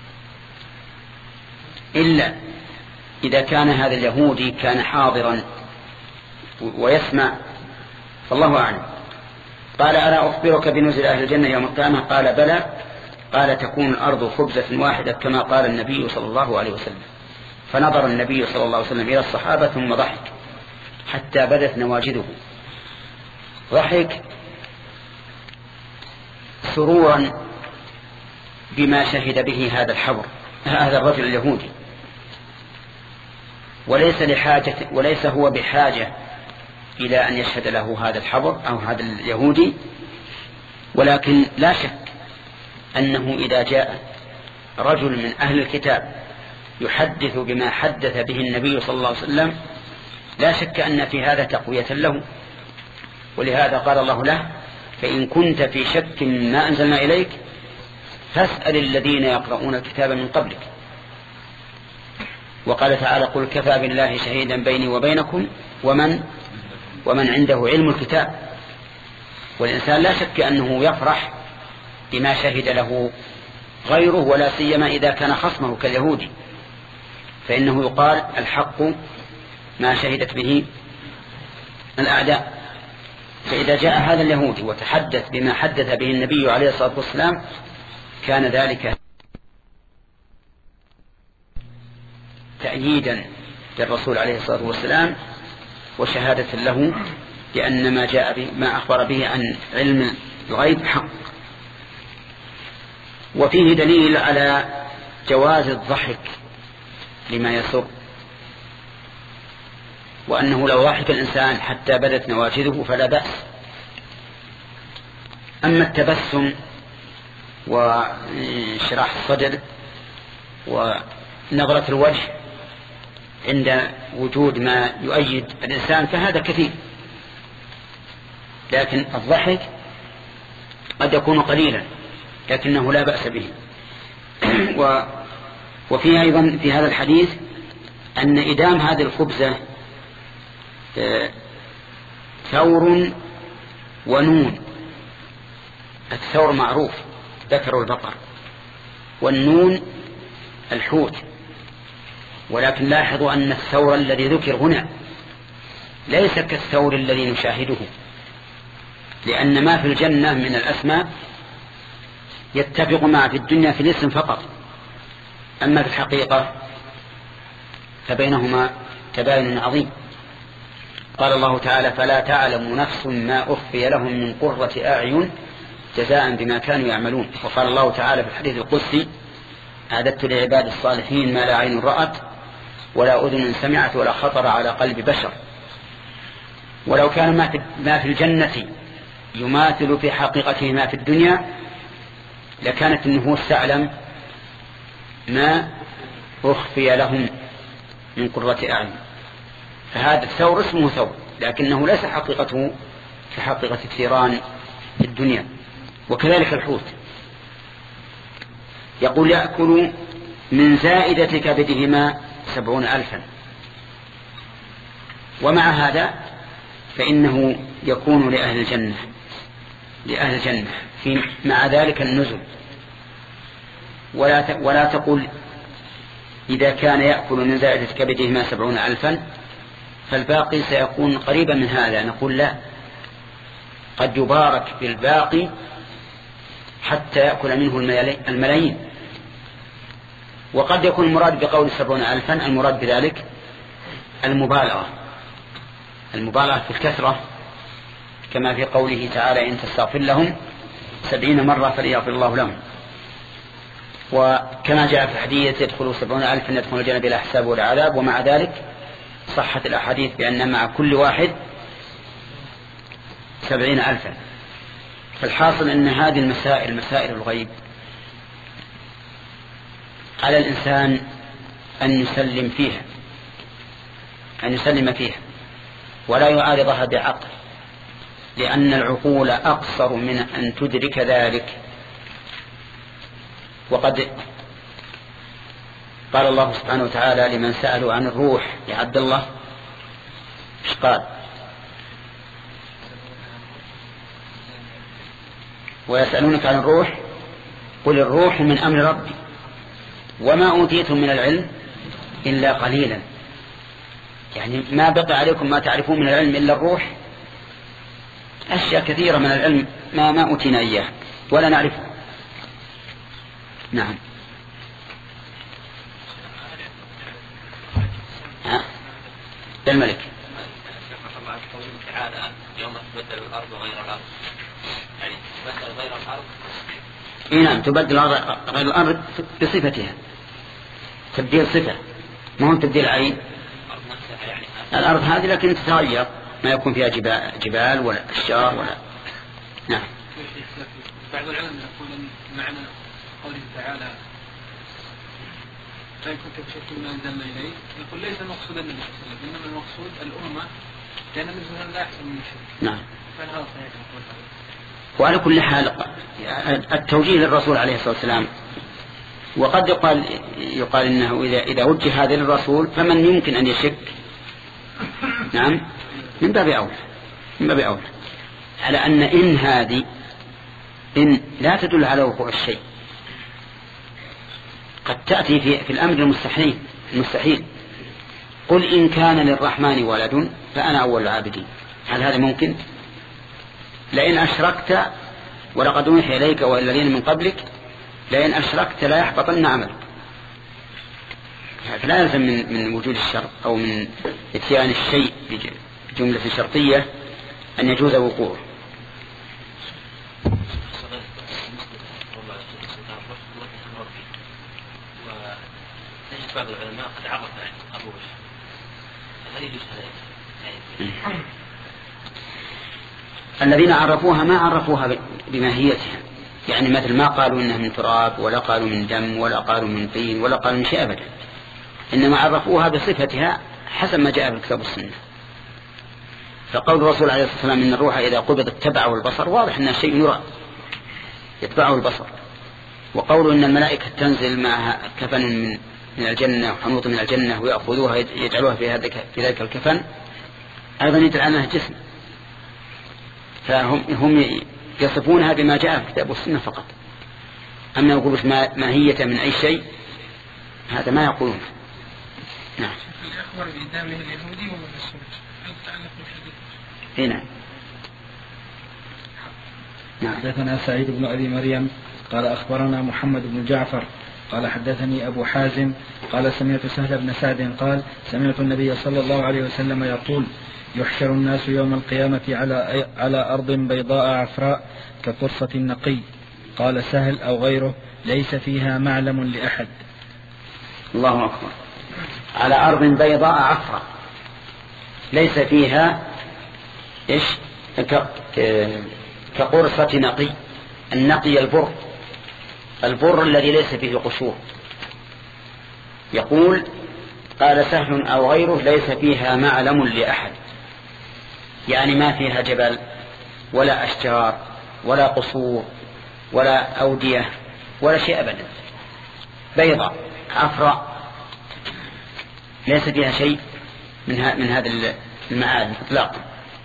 إلا إذا كان هذا اليهودي كان حاضرا ويسمع، فالله أعلم. قال: ألا أخبرك بنزل أهل الجنة يوم القيامة؟ قال: بلى. قال: تكون الأرض خبزة واحدة كما قال النبي صلى الله عليه وسلم. فنظر النبي صلى الله عليه وسلم إلى الصحابة ثم ضحك حتى بدت نواجذه، ضحك سرورا بما شهد به هذا الحبر هذا الرجل اليهودي، وليس لحاجة وليس هو بحاجة إلى أن يشهد له هذا الحبر أو هذا اليهودي، ولكن لا شك أنه إذا جاء رجل من أهل الكتاب يحدث بما حدث به النبي صلى الله عليه وسلم لا شك أن في هذا تقوية له، ولهذا قال الله له: فإن كنت في شك ما أنزلنا إليك فاسأل الذين يقرؤون الكتاب من قبلك. وقال تعالى: قل كفى بالله شهيدا بيني وبينكم ومن ومن عنده علم الكتاب. والإنسان لا شك أنه يفرح بما شهد له غيره، ولا سيما إذا كان خصمه كاليهودي، فإنه يقال: الحق ما شهدت به الأعداء. فإذا جاء هذا اليهودي وتحدث بما حدث به النبي عليه الصلاة والسلام كان ذلك تأييدا للرسول عليه الصلاة والسلام وشهادة له لأن ما جاء به ما أخبر به عن علم الغيب حق. وفيه دليل على جواز الضحك لما يسر، وأنه لو ضحك الإنسان حتى بدت نواجذه فلا بأس. أما التبسم وانشراح الصدر ونظرة الوجه عند وجود ما يؤيد الإنسان فهذا كثير، لكن الضحك قد يكون قليلا لكنه لا بأس به. وفي أيضا في هذا الحديث أن إدام هذه الخبزة ثور ونون. الثور معروف ذكر البقر، والنون الحوت، ولكن لاحظوا أن الثور الذي ذكر هنا ليس كالثور الذي نشاهده، لأن ما في الجنة من الأسماء يتفق مع في الدنيا في الاسم فقط، أما في الحقيقة فبينهما تباين عظيم. قال الله تعالى: فلا تعلم نفس ما أخفي لهم من قرة أعين جزاء بما كانوا يعملون. وقال الله تعالى في الحديث القدسي: أعددت لعباد الصالحين ما لا عين رأت ولا أذن سمعت ولا خطر على قلب بشر. ولو كان ما في الجنة يماثل في حقيقته ما في الدنيا لكانت النفوس تعلم ما أخفي لهم من قرة أعين. فهذا الثور اسمه ثور، لكنه ليس حقيقته كحقيقة الثيران في الدنيا. وكذلك الحوت يقول يأكل من زائدة كبدهما سبعون ألفا. ومع هذا فإنه يكون لأهل الجنة لأهل الجنة في مع ذلك النزل. ولا ولا تقول إذا كان يأكل من زائدة كبدهما سبعون ألفا فالباقي سيكون قريبا من هذا. نقول لا، قد يبارك في الباقي حتى يأكل منه الملايين. وقد يكون المراد بقول سبعون ألفا المراد بذلك المبالغة المبالغة في الكثرة، كما في قوله تعالى إن تستغفر لهم سبعين مرة فليغفر الله لهم. وكما جاء في الحديث يدخل سبعون ألفا يدخل الجنة بلا حساب ولا عذاب. ومع ذلك صحت الأحاديث بأن مع كل واحد سبعين ألفا. فالحاصل أن هذه المسائل مسائل الغيب على الإنسان أن يسلم فيها أن يسلم فيها ولا يعارضها بعقل، لأن العقول أقصر من أن تدرك ذلك. وقد قال الله سبحانه وتعالى لمن سألوا عن الروح يا عبد الله ايش قال؟ ويسألونك عن الروح قل الروح من أمر ربي وما أوتيتم من العلم إلا قليلا. يعني ما بقى عليكم ما تعرفون من العلم إلا الروح. أشياء كثيرة من العلم ما ما أوتينا إياه ولا نعرفه. نعم. ها الملك تعالى يوم تبدل الأرض غير الأرض، يعني تبدل غير الأرض. إيه نعم، تبدل غير الأرض بصفتها، تبديل صفة، ما هو تبديل عين. يعني الأرض هذه لكن تتغير، ما يكون فيها جبال, جبال ولا أشجار ولا. نعم. بعض العلماء يقول أن معنى قوله تعالى فإن كنت بشك ما أنزلنا إليه، يقول ليس المقصود النبي صلى الله عليه وسلم، إنما المقصود الأمة، لأن النبي صلى الله عليه وسلم لا أحسن من الشرك. نعم. فهذا صحيح القول هذا. وعلى كل حال التوجيه للرسول عليه الصلاة والسلام، وقد يقال يقال إنه إذا إذا وجه هذا للرسول فمن يمكن أن يشك. نعم، من باب أولى من باب أولى على أن إن هذه إن لا تدل على وقوع الشيء، قد تأتي في, في الأمر المستحيل المستحيل قل إن كان للرحمن ولد فأنا أول العابدين. هل هذا ممكن؟ لئن أشركت ولقد أوحي إليك وإلى الذين من قبلك لئن أشركت لا يحبطن عملك. فلا يلزم من, من وجود الشر أو من اتيان الشيء بجملة شرطية أن يجوز وقوعه. بعض العلماء قد عرف أبوه هل يجوز هذا؟ الذين عرفوها ما عرفوها بماهيتها، يعني مثل ما قالوا إنها من تراب ولا قالوا من دم ولا قالوا من طين ولا قالوا من شيء أبدا، إنما عرفوها بصفتها حسب ما جاء في الكتاب والسنة. فقول الرسول عليه الصلاة والسلام إن الروح إذا قبضت تبعه البصر واضح أنها شيء يرى يتبعه البصر. وقول إن الملائكة تنزل معها كفن من من الجنة وحنوط من الجنة ويأخذوها يجعلوها في هذا في ذلك الكفن أيضا يدل على أنها جسم. فهم هم يصفونها بما جاء في الكتاب والسنة فقط. أما يقولون ماهية من أي شيء هذا ما يقولون. نعم. الأخبار بإدامه اليهودي ومن السنة هل تعلق بالحديث؟ هنا. نعم. حدثنا سعيد بن أبي مريم قال أخبرنا محمد بن جعفر قال حدثني أبو حازم قال سمعت سهل بن سعد قال سمعت النبي صلى الله عليه وسلم يقول يحشر الناس يوم القيامة على على أرض بيضاء عفراء كقرصة النقي. قال سهل أو غيره ليس فيها معلم لأحد. الله أكبر. على أرض بيضاء عفراء ليس فيها إيش كقرصة نقي. النقي البر البر الذي ليس فيه قشور. يقول قال سهل أو غيره ليس فيها معلم لأحد، يعني ما فيها جبل ولا أشجار ولا قصور ولا أودية ولا شيء أبدا، بيضاء عفراء ليس فيها شيء من من هذا المعادن إطلاقا.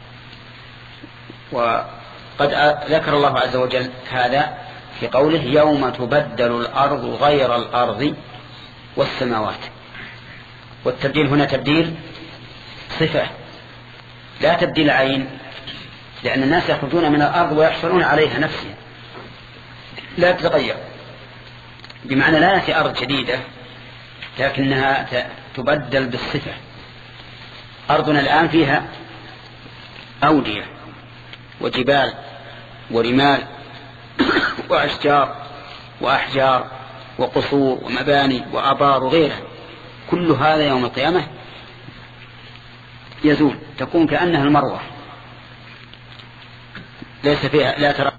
وقد ذكر الله عز وجل هذا في قوله يوم تبدل الأرض غير الأرض والسماوات. والتبديل هنا تبديل صفة لا تبديل عين، لأن الناس يخرجون من الأرض ويحصلون عليها نفسها لا تتغير، بمعنى لا يأتي أرض جديدة لكنها تبدل بالصفة. أرضنا الآن فيها أودية وجبال ورمال وأشجار وأحجار وقصور ومباني وآبار وغيرها، كل هذا يوم القيامة يزول، تكون كأنها المروة ليس فيها لا ترى.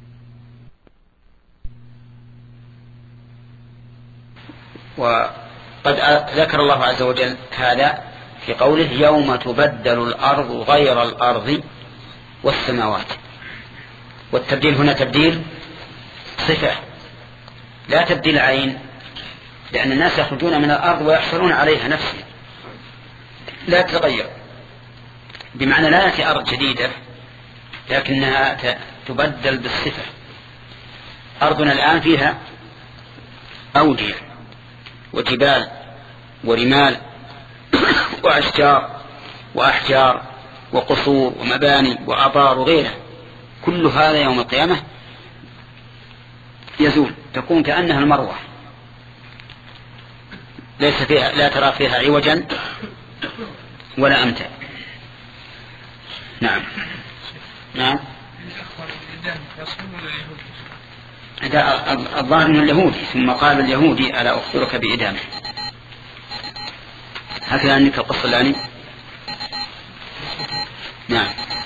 وقد ذكر الله عز وجل هذا في قوله يوم تبدل الأرض غير الأرض والسماوات. والتبديل هنا تبديل صفة لا تبديل عين، لأن الناس يخرجون من الأرض ويحصلون عليها نفسها لا تتغير، بمعنى لا يأتي أرض جديدة لكنها تبدل بالصفة. أرضنا الآن فيها أودية وجبال ورمال وأشجار وأحجار وقصور ومباني وآبار وغيرها، كل هذا يوم القيامة يزول، تكون كأنها المروة ليس فيها لا ترى فيها عوجا ولا أمتا. نعم نعم هذا الظاهر من اليهودي، ثم قال اليهودي ألا أخبرك بإدامه، هكذا أنك القصة الآن. نعم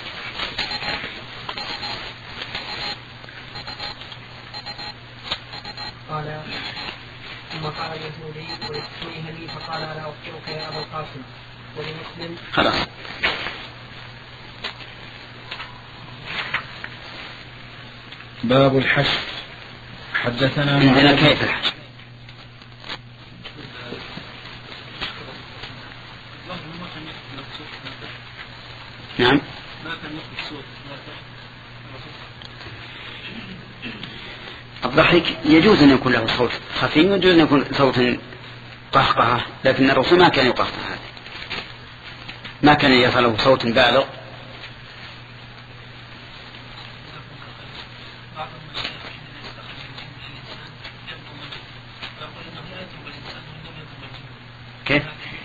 قال ثم قال اليهودي ويكفيه لي فقال ألا أخبرك يا أبا القاسم. ولمسلم خلاص. باب الحشر. حدثنا عندنا كيف الحشر؟ نعم الضحك يجوز أن يكون له صوت خفي ويجوز أن يكون صوت قهقهة، لكن الرسول ما كان يقهقه، هذا ما كان يصله صوت بالغ. كيف؟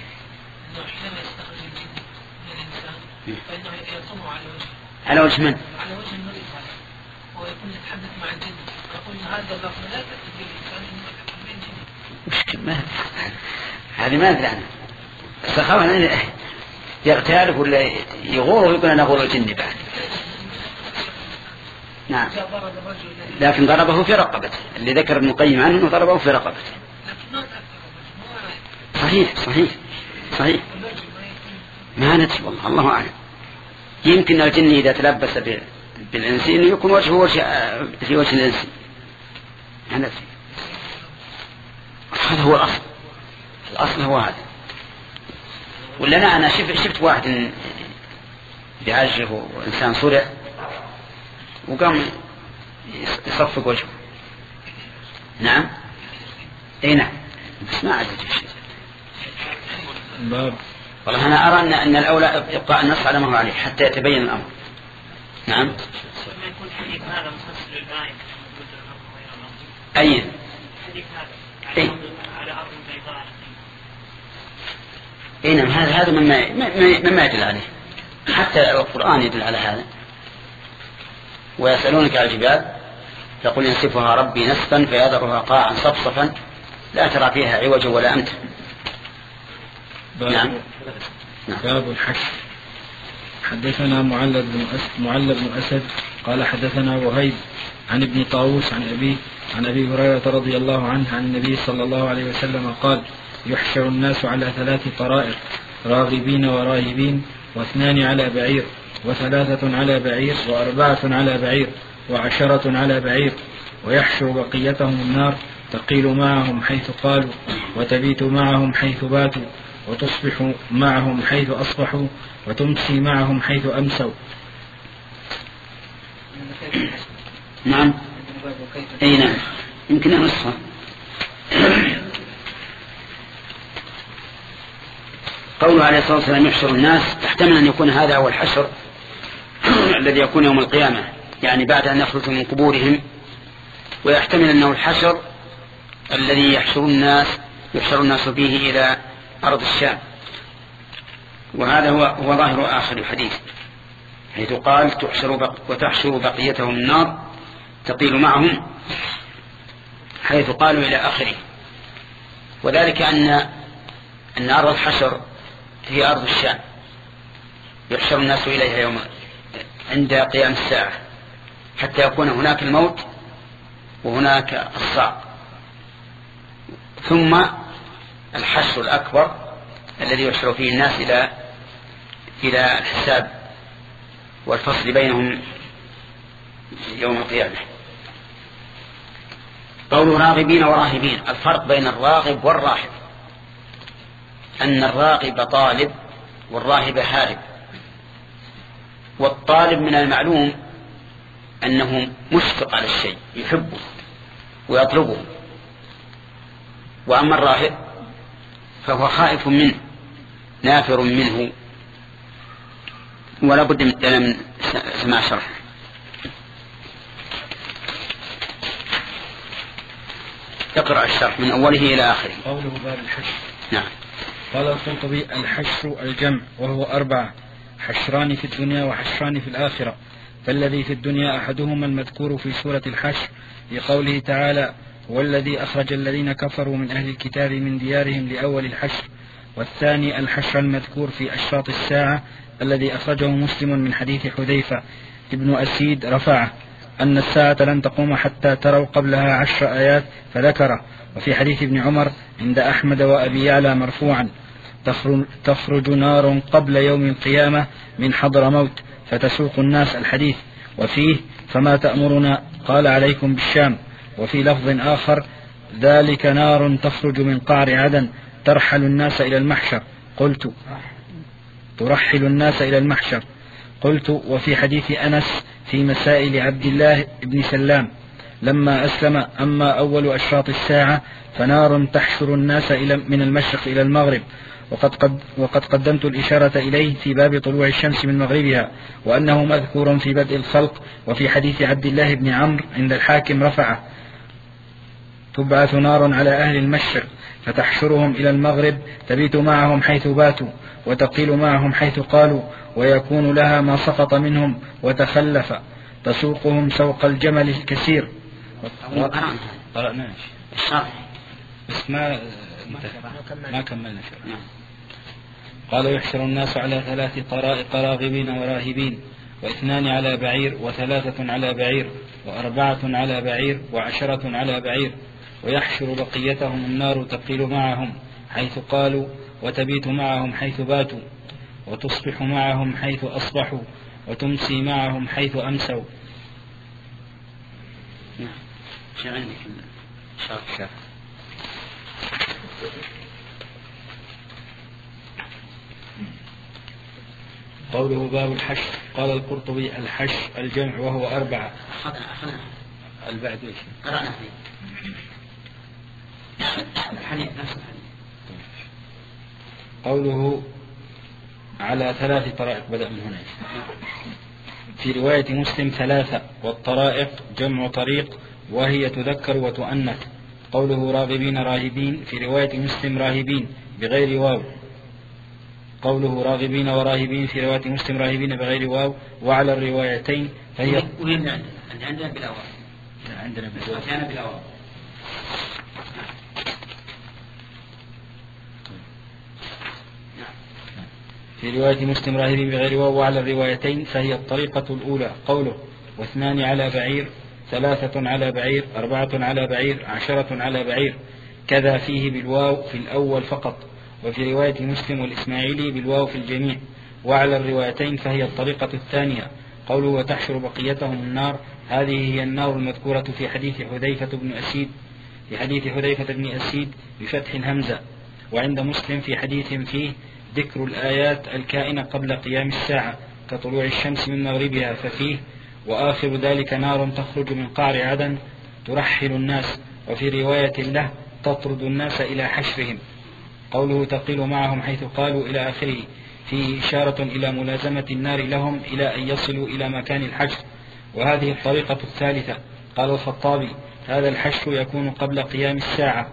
على وجه من؟ على وجه المريض هذا، هو يكون يتحدث مع الجن يقول هذا اللفظ لا تكتب بالإنسان إنك من جن. مشكلة ما هذه ما أدري عنها، السخاوة يغتالف ولا يغوره ويقول أنا غور الجن بعد. نعم لكن ضربه في رقبته، اللي ذكر ابن القيم عنه ضربه في رقبته. صحيح صحيح صحيح ما ندري والله الله أعلم. يمكن الجن إذا تلبس بالإنسي إنه يكون وجهه وجه في وجه الإنسي، هذا هو الأصل، الأصل هو هذا. ولا أنا أنا شفت شفت واحد بعجله وإنسان صرع وقام يصفق وجهه. نعم أي نعم بس ما أدري شيء. باب والله أنا أرى أن أن الأولى إبقاء النص على ما هو عليه حتى يتبين الأمر. نعم لما يكون حديث هذا مخصص للبائع أي حديث هذا أي على أرض بيضاء. أي نعم هذا هذا مما مما يدل عليه، حتى القرآن يدل على هذا. ويسألونك على الجبال يقول ينسفها ربي نسفا فيذرها قاعا صفصفا لا ترى فيها عوجا ولا أمتا. باب, نعم. باب الحشر. حدثنا معل بن أسد, معل بن أسد قال حدثنا وهيب عن ابن طاووس عن أبيه عن أبي هريرة رضي الله عنه عن النبي صلى الله عليه وسلم قال: يحشر الناس على ثلاث طرائق: راغبين وراهبين، واثنان على بعير، وثلاثة على بعير، وأربعة على بعير، وعشرة على بعير، ويحشر بقيتهم النار تقيل معهم حيث قالوا، وتبيت معهم حيث باتوا، وتصبح معهم حيث أصبحوا، وتمسي معهم حيث أمسوا. نعم. أي نعم، يمكن نصها. قوله عليه الصلاة والسلام يحشر الناس، تحتمل أن يكون هذا هو الحشر الذي يكون يوم القيامة، يعني بعد أن يخرجوا من قبورهم، ويحتمل أنه الحشر الذي يحشر الناس يحشر الناس فيه إلى أرض الشام، وهذا هو, هو ظاهر آخر الحديث، حيث قال تحشر بق وتحشر بقيتهم النار تقيل معهم حيث قالوا إلى آخره. وذلك أن أن أرض الحشر هي أرض الشام، يحشر الناس إليها يوم عند قيام الساعة، حتى يكون هناك الموت وهناك الصعق، ثم الحشر الأكبر الذي يحشر فيه الناس إلى إلى الحساب والفصل بينهم يوم القيامة. قول راغبين وراهبين، الفرق بين الراغب والراهب أن الراغب طالب والراهب هارب. والطالب من المعلوم أنه مشفق على الشيء، يحبه ويطلبه، وأما الراهب فهو خائف منه نافر منه، ولا بد من سماع شرح. اقرأ الشرح من أوله إلى آخره. قوله باب الحشر. نعم. قال القرطبي: الحشر الجمع، وهو أربعة: حشران في الدنيا وحشران في الآخرة. فالذي في الدنيا أحدهما المذكور في سورة الحشر لقوله تعالى: هو الذي أخرج الذين كفروا من أهل الكتاب من ديارهم لأول الحشر. والثاني الحشر المذكور في أشراط الساعة الذي أخرجه مسلم من حديث حذيفة ابن أسيد رفعه أن الساعة لن تقوم حتى تروا قبلها عشر آيات فذكره. وفي حديث ابن عمر عند أحمد وأبي يعلى مرفوعا: تخرج نار قبل يوم القيامة من حضرموت فتسوق الناس الحديث. وفيه: فما تأمرنا؟ قال: عليكم بالشام. وفي لفظ آخر: ذلك نار تخرج من قعر عدن ترحل الناس إلى المحشر. قلت: ترحل الناس إلى المحشر. قلت: وفي حديث أنس في مسائل عبد الله بن سلام لما أسلم: أما أول أشراط الساعة فنار تحشر الناس إلى من المشرق إلى المغرب. وقد, قد وقد قدمت الإشارة إليه في باب طلوع الشمس من مغربها، وأنه مذكور في بدء الخلق. وفي حديث عبد الله بن عمرو عند الحاكم رفعه: تبعث نار على أهل المشرق فتحشرهم إلى المغرب تبيت معهم حيث باتوا وتقيل معهم حيث قالوا، ويكون لها ما سقط منهم وتخلف تسوقهم سوق الجمل الكثير. قرأنا بس ما ما كملنا. قال: يحشر الناس على ثلاث طرائق: راغبين وراهبين، واثنان على بعير، وثلاثة على بعير، وأربعة على بعير، وعشرة على بعير، ويحشر بقيتهم النار تقيل معهم حيث قالوا، وتبيت معهم حيث باتوا، وتصبح معهم حيث أصبحوا، وتمسي معهم حيث أمسوا. قوله باب الحشر. قال القرطبي: الحشر الجمع، وهو أربعة. البعد ايش؟ قرأنا فيه الحديث نفس الحديث. قوله على ثلاث طرائق بدأ من هنا. في رواية مسلم ثلاثة، والطرائق جمع طريق وهي تذكر وتؤنث. قوله راغبين راهبين في رواية مسلم راهبين بغير واو. قوله راغبين وراهبين في رواية مسلم راهبين بغير واو. وعلى الروايتين فهي وين عندنا؟ عندنا بالأواو. عندنا بالأواو. عندنا بالأواو. في رواية مسلم راهبين بغير واو. وعلى الروايتين فهي الطريقة الأولى. قوله: واثنان على بعير ثلاثة على بعير، أربعة على بعير، عشرة على بعير. كذا فيه بالواو في الأول فقط، وفي رواية مسلم والإسماعيلي بالواو في الجميع. وعلى الروايتين فهي الطريقة الثانية. قوله وتحشر بقيتهم النار، هذه هي النار المذكورة في حديث حذيفة بن أسيد في حديث حذيفة بن أسيد بفتح الهمزة. وعند مسلم في حديث فيه ذكر الآيات الكائنة قبل قيام الساعة كطلوع الشمس من مغربها، ففيه وآخر ذلك نار تخرج من قعر عدن ترحل الناس. وفي رواية له تطرد الناس إلى حشرهم. قوله تقيل معهم حيث قالوا إلى آخره فيه إشارة إلى ملازمة النار لهم إلى أن يصلوا إلى مكان الحشر. وهذه الطريقة الثالثة. قال الخطابي هذا الحشر يكون قبل قيام الساعة،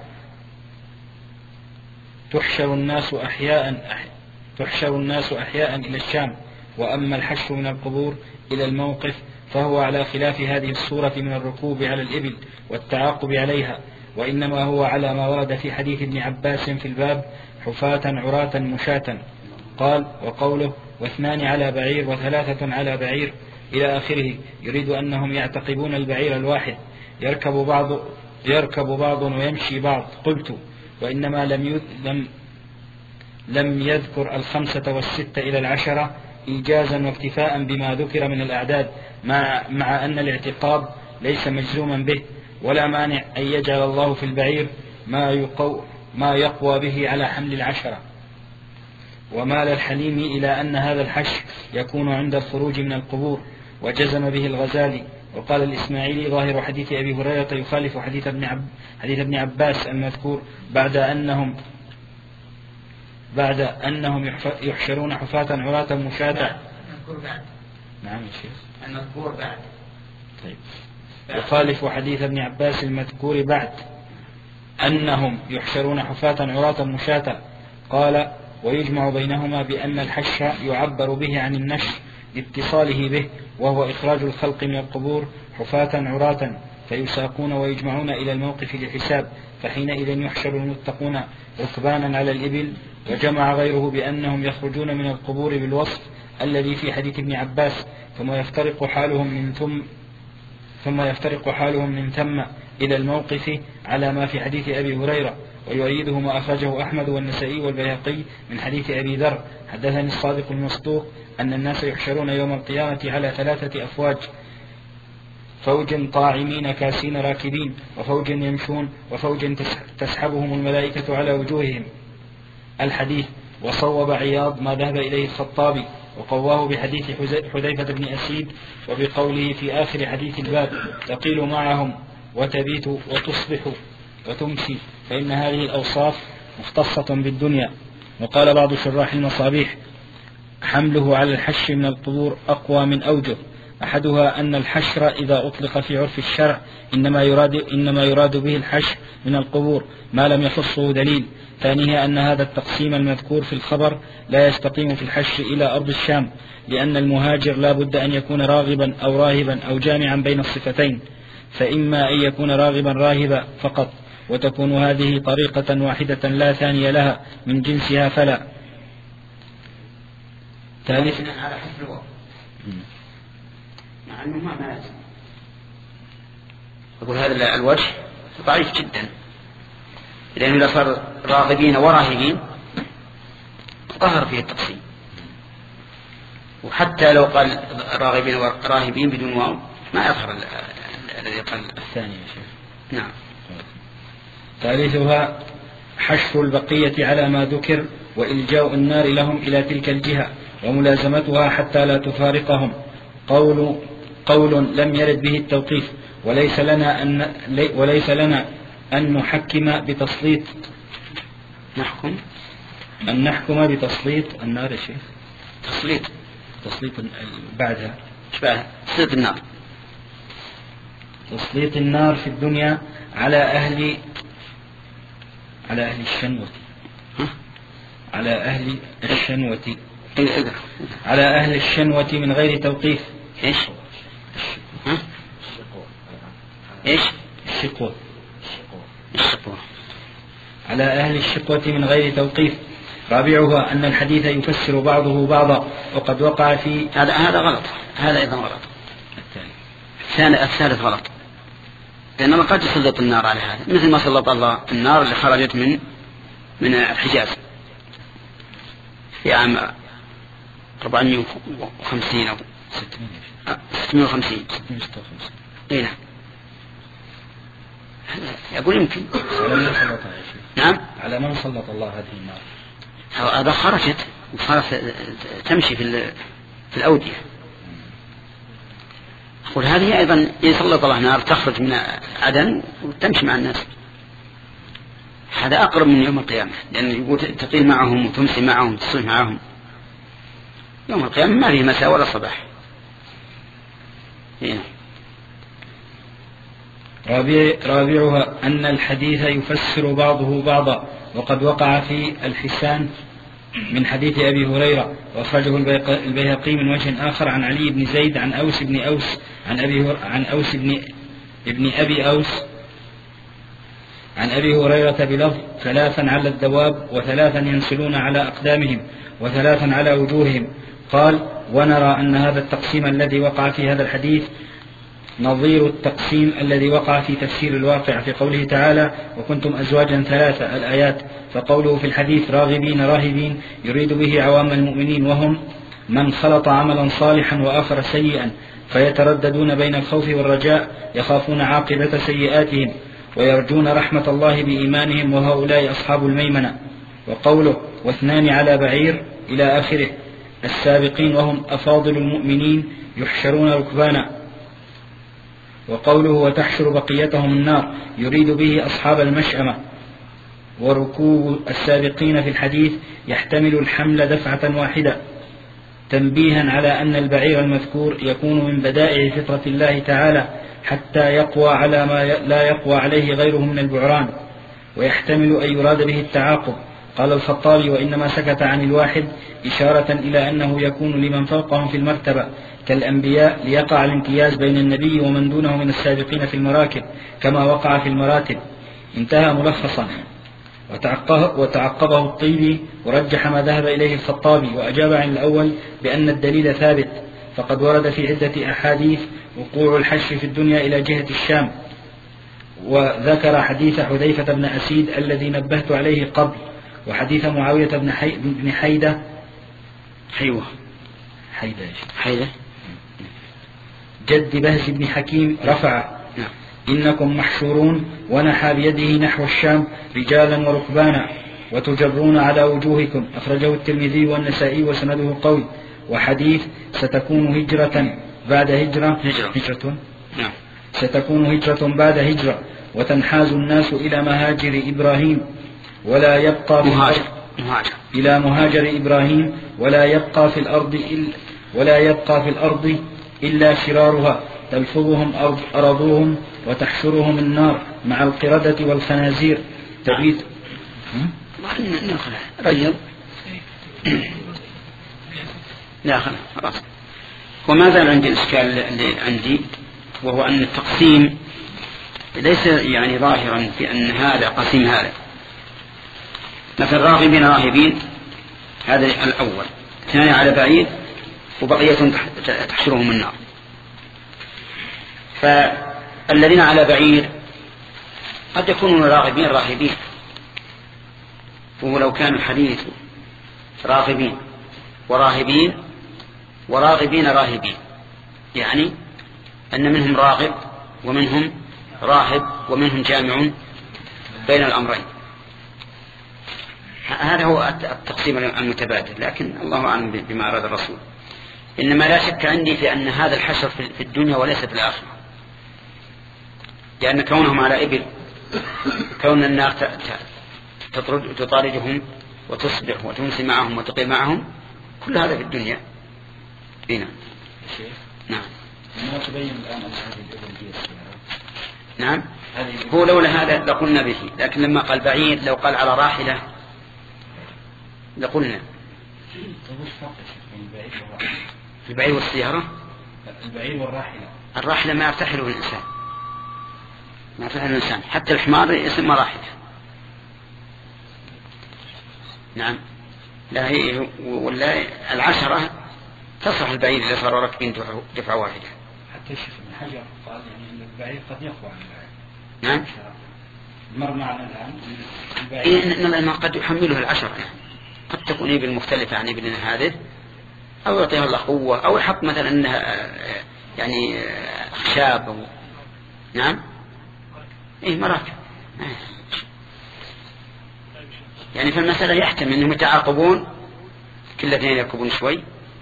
تحشر الناس أحياء تحشر الناس أحياء إلى الشام. وأما الحشر من القبور إلى الموقف فهو على خلاف هذه الصورة من الركوب على الإبل والتعاقب عليها، وإنما هو على ما ورد في حديث ابن عباس في الباب حفاة عراة مشاة. قال وقوله واثنان على بعير وثلاثة على بعير إلى آخره يريد أنهم يعتقبون البعير الواحد، يركب بعض يركب بعض ويمشي بعض. قلت وإنما لم لم لم يذكر الخمسة والستة إلى العشرة إيجازا واكتفاء بما ذكر من الأعداد، مع, مع أن الاعتقاب ليس مجزوما به، ولا مانع أن يجعل الله في البعير ما, يقو ما يقوى به على حمل العشرة. ومال الحليم إلى أن هذا الحشر يكون عند الخروج من القبور، وجزم به الغزالي. وقال الإسماعيلي ظاهر حديث أبي هريرة يخالف حديث ابن, عب حديث ابن عباس المذكور بعد أنهم بعد أنهم يحشرون حفاة عراة مشاة. نعم يا شيخ المذكور بعد. طيب. يخالف حديث ابن عباس المذكور بعد أنهم يحشرون حفاة عراة مشاة. قال ويجمع بينهما بأن الحش يعبر به عن النشر لاتصاله به، وهو إخراج الخلق من القبور حفاة عراة فيساقون ويجمعون إلى الموقف للحساب، فحينئذ يحشر المتقون ركبانا على الإبل. وجمع غيره بأنهم يخرجون من القبور بالوصف الذي في حديث ابن عباس، ثم يفترق حالهم من ثم ثم يفترق حالهم من ثم إلى الموقف على ما في حديث أبي هريرة. ويؤيده ما أخرجه أحمد والنسائي والبيهقي من حديث أبي ذر حدثني الصادق المصدوق أن الناس يحشرون يوم القيامة على ثلاثة أفواج، فوج طاعمين كاسين راكبين، وفوج يمشون، وفوج تسحبهم الملائكة على وجوههم. الحديث. وصوب عياض ما ذهب إليه الخطابي، وقواه بحديث حذيفة بن أسيد، وبقوله في آخر حديث الباب تقيل معهم وتبيت وتصبح وتمسي، فإن هذه الأوصاف مختصة بالدنيا. وقال بعض شراح المصابيح حمله على الحشر من القبور أقوى من أوجه. أحدها أن الحشر إذا أطلق في عرف الشرع إنما يراد, إنما يراد به الحشر من القبور ما لم يخصه دليل. ثانيها أن هذا التقسيم المذكور في الخبر لا يستقيم في الحشر إلى أرض الشام، لأن المهاجر لا بد أن يكون راغبا أو راهبا أو جامعا بين الصفتين، فإما أن يكون راغبا راهبا فقط، وتكون هذه طريقة واحدة لا ثانية لها من جنسها، فلا. ثالثا على حسب الوقت مع أنه ما لازم يقول هذا الوجه ضعيف جدا، لأنه إذا صار راغبين وراهبين ظهر فيه التقسيم. وحتى لو قال راغبين وراهبين بدون واو ما يظهر الذي قال الثاني يا شيخ. نعم. ثالثها حشر البقية على ما ذكر، وإلجاء النار لهم إلى تلك الجهة، وملازمتها حتى لا تفارقهم. قول قول لم يرد به التوقيف، وليس لنا أن وليس لنا أن نحكم بتسليط نحكم أن نحكم بتسليط النار يا شيخ. تسليط تسليط بعدها شبه تسليط النار تسليط النار في الدنيا على أهل على أهل الشنوة على أهل الشنوة على أهل الشنوة من غير توقيف. إيش ها إيش الشقوة الشقوة على أهل الشقوة من غير توقيف. رابعها أن الحديث يفسر بعضه بعضا، وقد وقع في هذا هذا غلط، هذا أيضا غلط. الثاني الثالث غلط. لأن الله قد يسلط النار على هذا، مثل ما سلط الله النار اللي خرجت من من الحجاز في عام أربعمائة وخمسين أو ستمائة وخمسين. اي نعم. يقول يمكن. نعم. على من سلط الله هذه النار؟ هذا خرجت وصارت تمشي في في الأودية. أقول هذه أيضا يسلط الله نار تخرج من عدن وتمشي مع الناس. هذا أقرب من يوم القيامة، لأنه يقول تقيل معهم وتمسي معهم وتصيح معهم. يوم القيامة ما فيه مساء ولا صباح. هنا. رابع رابعها أن الحديث يفسر بعضه بعضا، وقد وقع في الحسان من حديث أبي هريرة، وأخرجه البيهقي من وجه آخر عن علي بن زيد عن أوس بن أوس عن أبي عن أوس بن ابن أبي أوس عن أبي هريرة بلفظ: ثلاثا على الدواب، وثلاثا ينسلون على أقدامهم، وثلاثا على وجوههم. قال: ونرى أن هذا التقسيم الذي وقع في هذا الحديث نظير التقسيم الذي وقع في تفسير الواقع في قوله تعالى: وكنتم أزواجا ثلاثة، الآيات. فقوله في الحديث راغبين راهبين يريد به عوام المؤمنين، وهم من خلط عملا صالحا وآخر سيئا، فيترددون بين الخوف والرجاء، يخافون عاقبة سيئاتهم ويرجون رحمة الله بإيمانهم، وهؤلاء أصحاب الميمنة. وقوله: واثنان على بعير إلى آخره، السابقين وهم أفاضل المؤمنين يحشرون ركبانا. وقوله: وتحشر بقيتهم النار، يريد به أصحاب المشأمة. وركوب السابقين في الحديث يحتمل الحمل دفعة واحدة، تنبيها على أن البعير المذكور يكون من بدائع فطرة الله تعالى حتى يقوى على ما لا يقوى عليه غيره من البعران. ويحتمل أن يراد به التعاقب. قال الخطابي: وإنما سكت عن الواحد إشارة إلى أنه يكون لمن فوقهم في المرتبة كالأنبياء، ليقع الامتياز بين النبي ومن دونه من السابقين في المراكب كما وقع في المراتب. انتهى ملخصا. وتعقبه الطيبي ورجح ما ذهب إليه الخطابي، وأجاب عن الأول بأن الدليل ثابت، فقد ورد في عدة أحاديث وقوع الحشر في الدنيا إلى جهة الشام. وذكر حديث حذيفة بن أسيد الذي نبهت عليه قبل، وحديث معاوية بن, حي... بن حيدة حيوة حيدة حيدة جد بهز بن حكيم رفع: إنكم محشورون، ونحى بيده نحو الشام رجالا وركبانا، وتجرون على وجوهكم. أخرجه الترمذي والنسائي وسنده قوي. وحديث ستكون هجرة بعد هجرة هجرة, هجرة. نعم. ستكون هجرة بعد هجرة، وتنحاز الناس إلى مهاجر إبراهيم ولا يبقى في مهاجر. الأرض مهاجر. إلى مهاجر إبراهيم ولا يبقى في الأرض إلا ولا يبقى في الأرض إلا شرارها، تلفظهم أرضهم وتحشرهم النار مع القردة والخنازير. تبيت رجل لا خلاص. وما زال عندي الإشكال اللي عندي، وهو أن التقسيم ليس يعني ظاهرا في أن هذا قسيم هذا. مثل راغبين راهبين، هذا الأول، اثنان على بعيد، وبقية تحشرهم النار. فالذين على بعيد قد يكونون راغبين راهبين، ولو كان الحديث راغبين وراهبين وراغبين راهبين، يعني أن منهم راغب ومنهم راهب ومنهم جامع بين الأمرين. هذا هو التقسيم المتبادل، لكن الله أعلم بما أراد الرسول. إنما لا شك عندي في أن هذا الحشر في الدنيا وليس في الآخرة، لأن كونهم على إبل، كون النار تطاردهم وتصبح وتمسي معهم وتقيم معهم، كل هذا في الدنيا. هنا نعم. نعم. هو لولا هذا لقلنا به، لكن لما قال بعيد، لو قال على راحلة لقلنا. البعير والسيارة، البعير والراحلة. الراحلة ما يرتحله الإنسان، ما يرتحله الإنسان، حتى الحمار اسمه راحلة. نعم. لا هي ولا العشرة تصلح البعير إذا صاروا راكبين دفعة واحدة. حتى الشيخ ابن حجر قال يعني أن البعير قد يقوى عن البعير. نعم مر معنا الآن إيه إن قد يحمله العشرة، قد تكون إبل مختلفة عن إبل هذه، أو يعطيها الله قوة، أو يحط مثلا أنها يعني خشاب أو نعم إيه مراكب. يعني في المسألة يحتمل أنهم يتعاقبون كل اثنين يركبون شوي،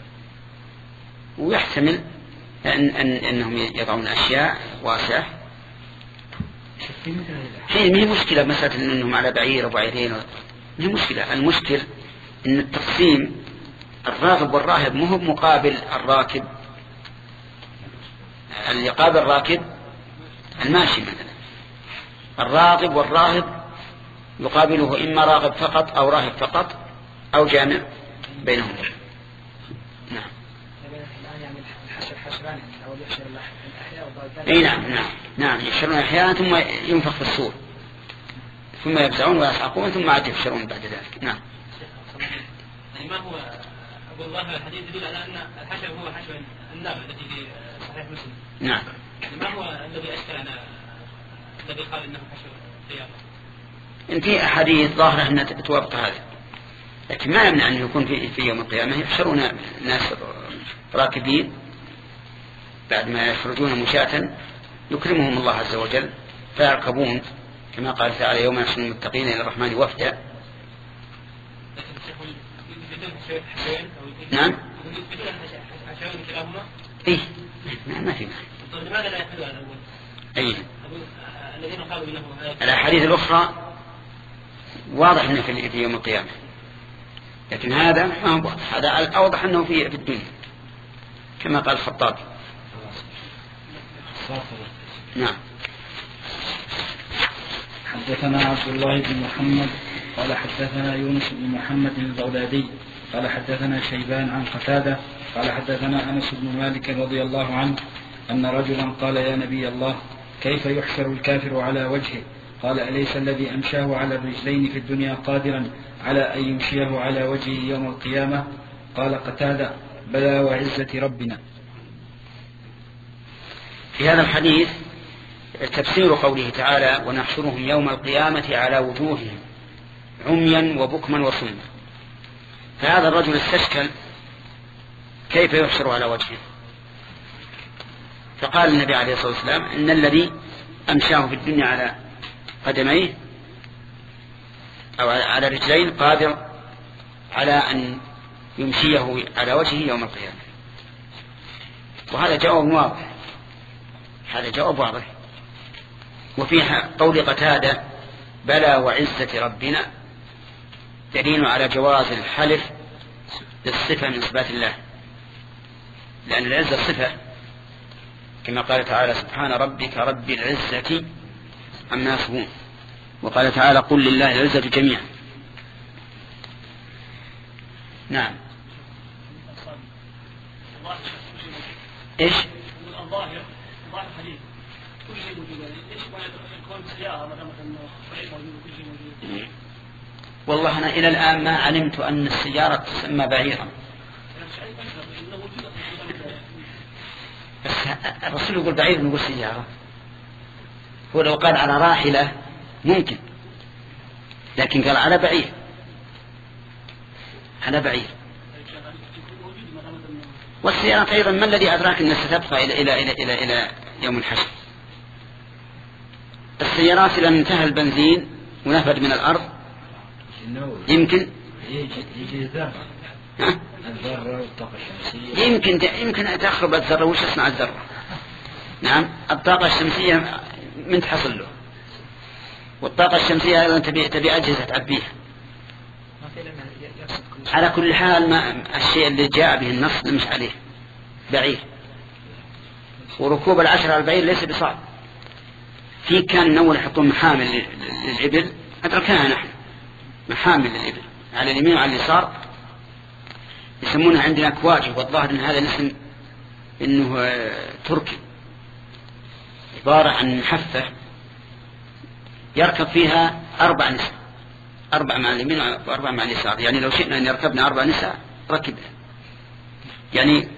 ويحتمل أن أن أنهم يضعون أشياء واسعة. هي ما هي مشكلة مسألة أنهم على بعير أو بعيرين، ما هي مشكلة. المشكل أن التقسيم الراغب والراهب مو هو مقابل الراكب، اللي يقابل الراكب الماشي مثلا، الراغب والراهب يقابله إما راغب فقط أو راهب فقط أو جامع بينهم. نعم. اي نعم نعم نعم يحشرون احيانا ثم ينفخ في الصور ثم يفزعون ويصعقون ثم عاد يحشرون بعد ذلك. نعم. يعني ما هو ابو الظاهر الحديث يدل على ان الحشر هو حشر النار التي في صحيح مسلم. نعم. يعني ما هو الذي اشكل على الذي قال انه حشر القيامه؟ ان في احاديث ظاهره انها توافق هذا، لكن ما يمنع ان يكون في في يوم القيامه يحشرون ناس راكبين بعد ما يخرجون مشاة يكرمهم الله عز وجل فيركبون كما قال تعالى يوم يحشر المتقين إلى الرحمن وفدا. نعم. إيه ما في معنى. لماذا لا يحلوا على الأول؟ أي الذين قالوا إنه الأحاديث الأخرى واضح أنه في يوم القيامة، لكن هذا ما هو هذا أوضح أنه في في الدنيا كما قال الخطابي. نعم. حدثنا عبد الله بن محمد قال حدثنا يونس بن محمد البغدادي قال حدثنا شيبان عن قتادة قال حدثنا أنس بن مالك رضي الله عنه أن رجلا قال يا نبي الله كيف يحشر الكافر على وجهه؟ قال أليس الذي أمشاه على الرجلين في الدنيا قادرا على أن يمشيه على وجهه يوم القيامة؟ قال قتادة بلى وعزة ربنا. في هذا الحديث تفسير قوله تعالى ونحشرهم يوم القيامة على وجوههم عميا وبكما وصما. فهذا الرجل استشكل كيف يحشر على وجهه، فقال النبي عليه الصلاة والسلام إن الذي أمشاه في الدنيا على قدميه أو على رجلين قادر على أن يمشيه على وجهه يوم القيامة. وهذا جواب واضح، هذا جواب واضح. وفي قول قتادة بلى وعزة ربنا دليل على جواز الحلف بالصفة من صفات الله، لأن العزة صفة كما قال تعالى سبحان ربك رب العزة عما يصفون، وقال تعالى قل لله العزة جميعا. نعم. ايش الظاهر الظاهر حديث كل شيء موجود، ايش يكون سيارة مثلا صحيح موجود كل شيء موجود؟ والله أنا إلى الآن ما علمت أن السيارة تسمى بعيرا، بس الرسول يقول بعير نقول سيارة. هو لو قال على راحلة ممكن، لكن قال على بعير، على بعير. والسيارات أيضا ما الذي أدراك أنها ستبقى إلى إلى إلى إلى إلى يوم الحشر؟ السيارات إذا انتهى البنزين ونفد من الأرض يمكن يجي الذرة الذرة والطاقة الشمسية يمكن يمكن تخرب الذرة. وش تصنع الذرة؟ نعم. الطاقة الشمسية من تحصل له، والطاقة الشمسية أيضا تبي تبي أجهزة تعبيها. على كل حال ما الشيء اللي جاء به النص نمشي عليه بعير، وركوب العشر على البعير ليس بصعب. في كان نول يحطون محامل للإبل أدركناها نحن، محامل للإبل على اليمين وعلى اليسار، يسمونها عندنا كواجه، والظاهر أن هذا الاسم إنه تركي، عبارة عن محفة يركب فيها أربع نساء، أربع مع اليمين وأربع مع اليسار. يعني لو شئنا أن يركبنا أربع نساء ركبها، يعني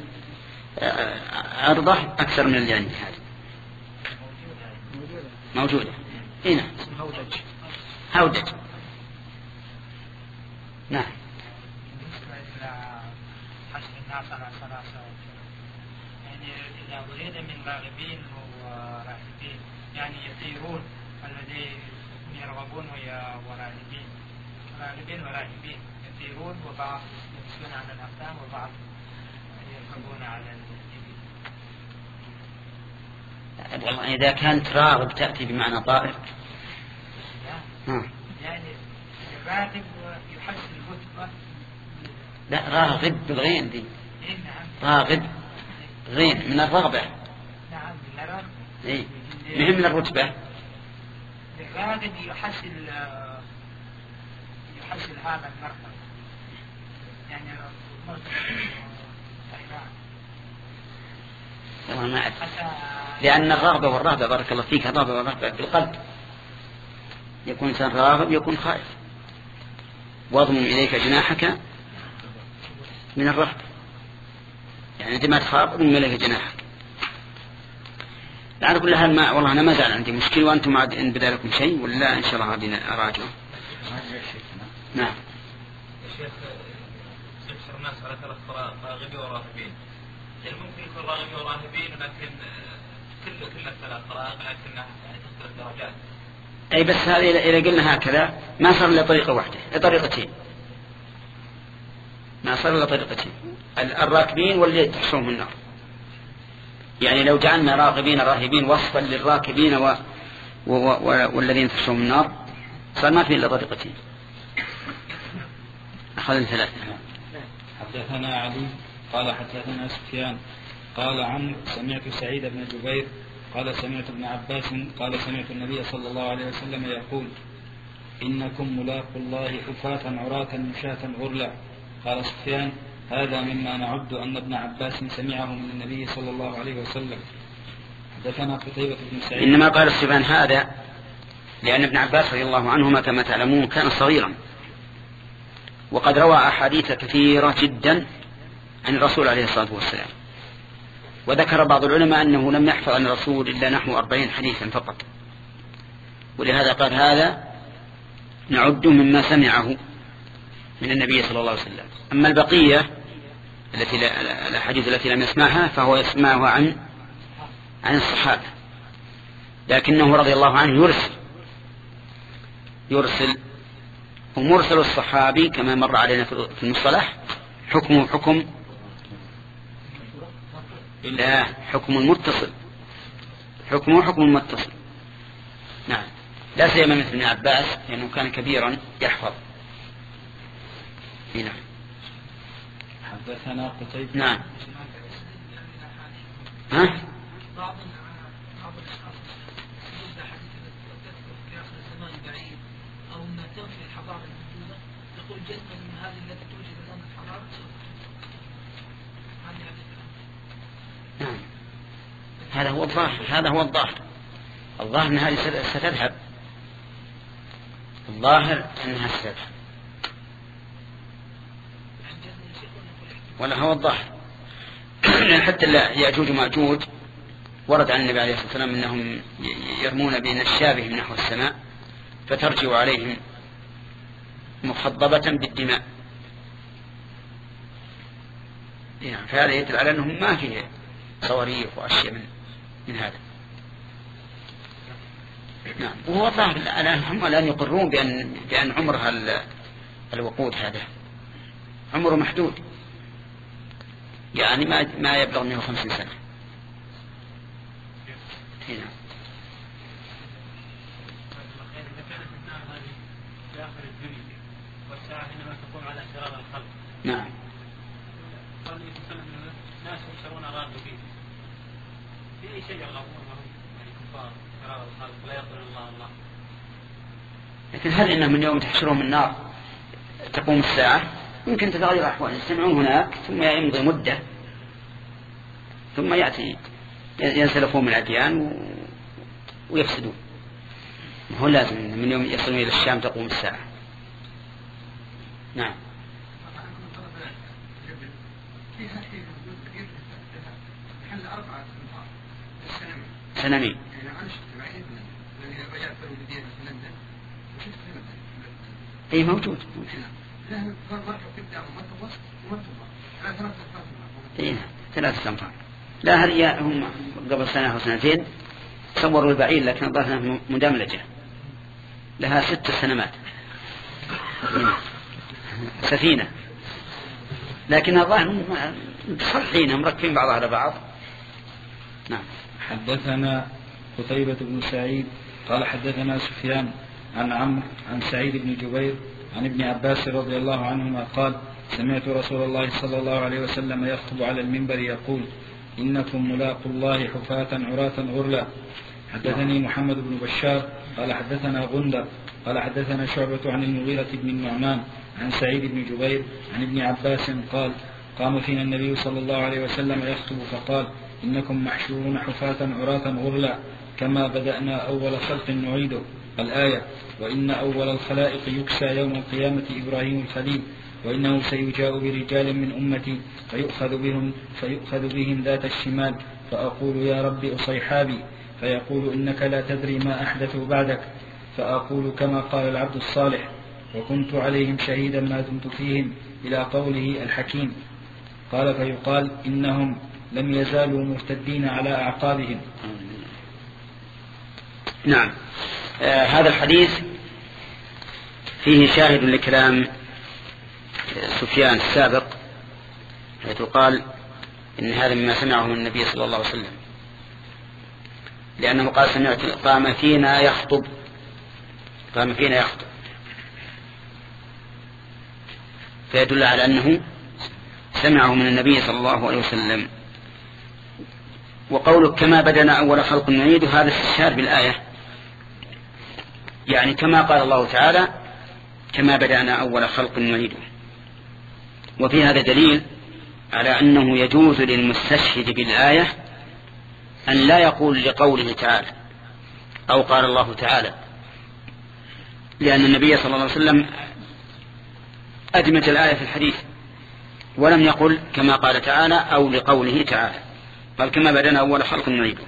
عرضة أكثر من الجانب. هذه موجودة. هنا هودج. هودج. نعم. بالنسبة إلى حشد الناس على ثلاثة، يعني إذا أريد من راغبين وراهبين يعني يطيرون الذين يرغبون وراهبين، راغبين وراهبين يطيرون وبعض يمشون على الأقدام وبعض يركبون على والله إذا كانت راغب تأتي بمعنى طائر. يعني الراغب يحسن الرتبة. لا راغب بالغين دي. راغب غين من الرغبة. نعم من الرغبة. إيه مهم من الرتبة. الراغب يحسن يحسن هذا المرتبة يعني والله ما أعرف، لأن الرغبة والرهبة بارك الله فيك، الرغبة والرهبة بالقلب، يكون إنسان راغب يكون خائف. واضم إليك جناحك من الرهبة، يعني أنت ما تخاف اضم إليك جناحك. على كل حال ما والله أنا ما زال عندي مشكلة، وأنتم إن بدا لكم شيء ولا إن شاء الله هذه أراجعه. نعم. يا شيخ يكثر الناس على ثلاث راغبين وراهبين، يعني ممكن يكون راغبين وراهبين لكن كل كل الثلاث طرائق لكنها يعني تختلف درجات. أي بس هذه إذا قلنا هكذا ما صار إلا طريقة واحدة، طريقتين، ما صار إلا طريقتين، الراكبين واللي تحصلهم النار. يعني لو جعلنا راغبين راهبين وصفا للراكبين و... و... و... والذين تحصلهم النار صار ما في إلا طريقتين. أخذنا ثلاثة. حدثنا علي قال حدثنا سفيان قال عن سمعت سعيد بن جبير قال سمعت ابن عباس قال سمعت النبي صلى الله عليه وسلم يقول إنكم ملاقوا الله حفاة عراة مشاة غرلا. قال سفيان هذا مما نعد أن ابن عباس سمعه من النبي صلى الله عليه وسلم. حدثنا قتيبة بن سعيد. إنما قال سفيان هذا لأن ابن عباس رضي الله عنهما كما تعلمون كان صغيرا، وقد روى أحاديث كثيرة جدا عن الرسول عليه الصلاة والسلام، وذكر بعض العلماء أنه لم يحفظ عن الرسول إلا نحو أربعين حديثا فقط، ولهذا قال هذا نعد مما سمعه من النبي صلى الله عليه وسلم. أما البقية التي الأحاديث التي لم يسمعها فهو يسمعها عن عن الصحابة، لكنه رضي الله عنه يرسل يرسل ومرسل الصحابي كما مر علينا في المصطلح حكمه حكم لا حكم المتصل، حكمه حكم المتصل. نعم لا سيما مثل ابن عباس لأنه كان كبيرا يحفظ. نعم. حدثنا قتيبة. نعم. ها؟ بعض بعض الأشخاص يبدأ حديث تذكر في آخر الزمان بعيد أو أنها تنفي الحضارة الموجودة، تقول جزما من هذه التي توجد الآن الحضارة. نعم هذا هو الظاهر، هذا هو الظاهر الظاهر أن هذه ستذهب، الظاهر أنها ستذهب ولا هو الظاهر. حتى يأجوج ومأجوج ورد عن النبي عليه الصلاة والسلام أنهم يرمون بنشابهم نحو السماء فترجع عليهم مخضبة بالدماء. يعني فهذا يدل على أنهم ما فيه صواريخ وأشياء من, من هذا. نعم وهو الظاهر الآن هم الآن يقرون بأن, بأن عمر الوقود هذا عمره محدود، يعني ما ما يبلغ مئة وخمسين سنة. هنا في آخر الدنيا والساعة حينما تقوم على شرار الخلق. نعم. قال لي تسلم الناس يشترون راغبين في أي شيء يرغبون وهم يعني كفار شرار الخلق لا يرضون الله الله. لكن هل إنه من يوم تحشرهم النار تقوم الساعة يمكن تتغير أحوال، يجتمعون هناك ثم يمضي مدة ثم يأتي ينسلخون من الأديان ويفسدون. هو لازم من يوم يصلون إلى الشام تقوم الساعة. نعم. سنمين. اي موجود. اي ثلاثة أنفار. لا هذه هم قبل سنة أو سنتين صوروا البعير لكن الظاهر مدملجة لها ست سنوات سفينة لكن الظاهر متصلحين مركبين بعضها على بعض. نعم. حدثنا قتيبة بن سعيد قال حدثنا سفيان عن عمرو عن سعيد بن جبير عن ابن عباس رضي الله عنهما قال سمعت رسول الله صلى الله عليه وسلم يخطب على المنبر يقول إنكم ملاقوا الله حفاة عراة غرلا. حدثني محمد بن بشار قال حدثنا غندر قال حدثنا شعبة عن المغيرة بن النعمان عن سعيد بن جبير عن ابن عباس قال قام فينا النبي صلى الله عليه وسلم يخطب فقال إنكم محشورون حفاة عراة غرلا كما بدأنا أول خلق نعيده الآية وإن أول الخلائق يكسى يوم القيامة إبراهيم الخليل وإنه سيجاء برجال من أمتي فيؤخذ بهم, فيؤخذ بهم ذات الشمال فأقول يا رب أصيحابي فيقول إنك لا تدري ما أحدثوا بعدك فأقول كما قال العبد الصالح وكنت عليهم شهيدا ما دمت فيهم إلى قوله الحكيم قال فيقال إنهم لم يزالوا مرتدين على أعقابهم. نعم. آه هذا الحديث فيه شاهد لكلام سفيان السابق حيث قال إن هذا مما سمعه من النبي صلى الله عليه وسلم لأنه قال سمعت قام فينا يخطب قام فينا يخطب فيدل على أنه سمعه من النبي صلى الله عليه وسلم. وقوله كما بدنا أول خلق نعيد هذا استشهاد بالآية يعني كما قال الله تعالى كما بدأنا أول خلق نعيده. وفي هذا دليل على أنه يجوز للمستشهد بالآية أن لا يقول لقوله تعالى أو قال الله تعالى لأن النبي صلى الله عليه وسلم أدمج الآية في الحديث ولم يقل كما قال تعالى أو لقوله تعالى قال كما بدأنا أول خلق نعيده.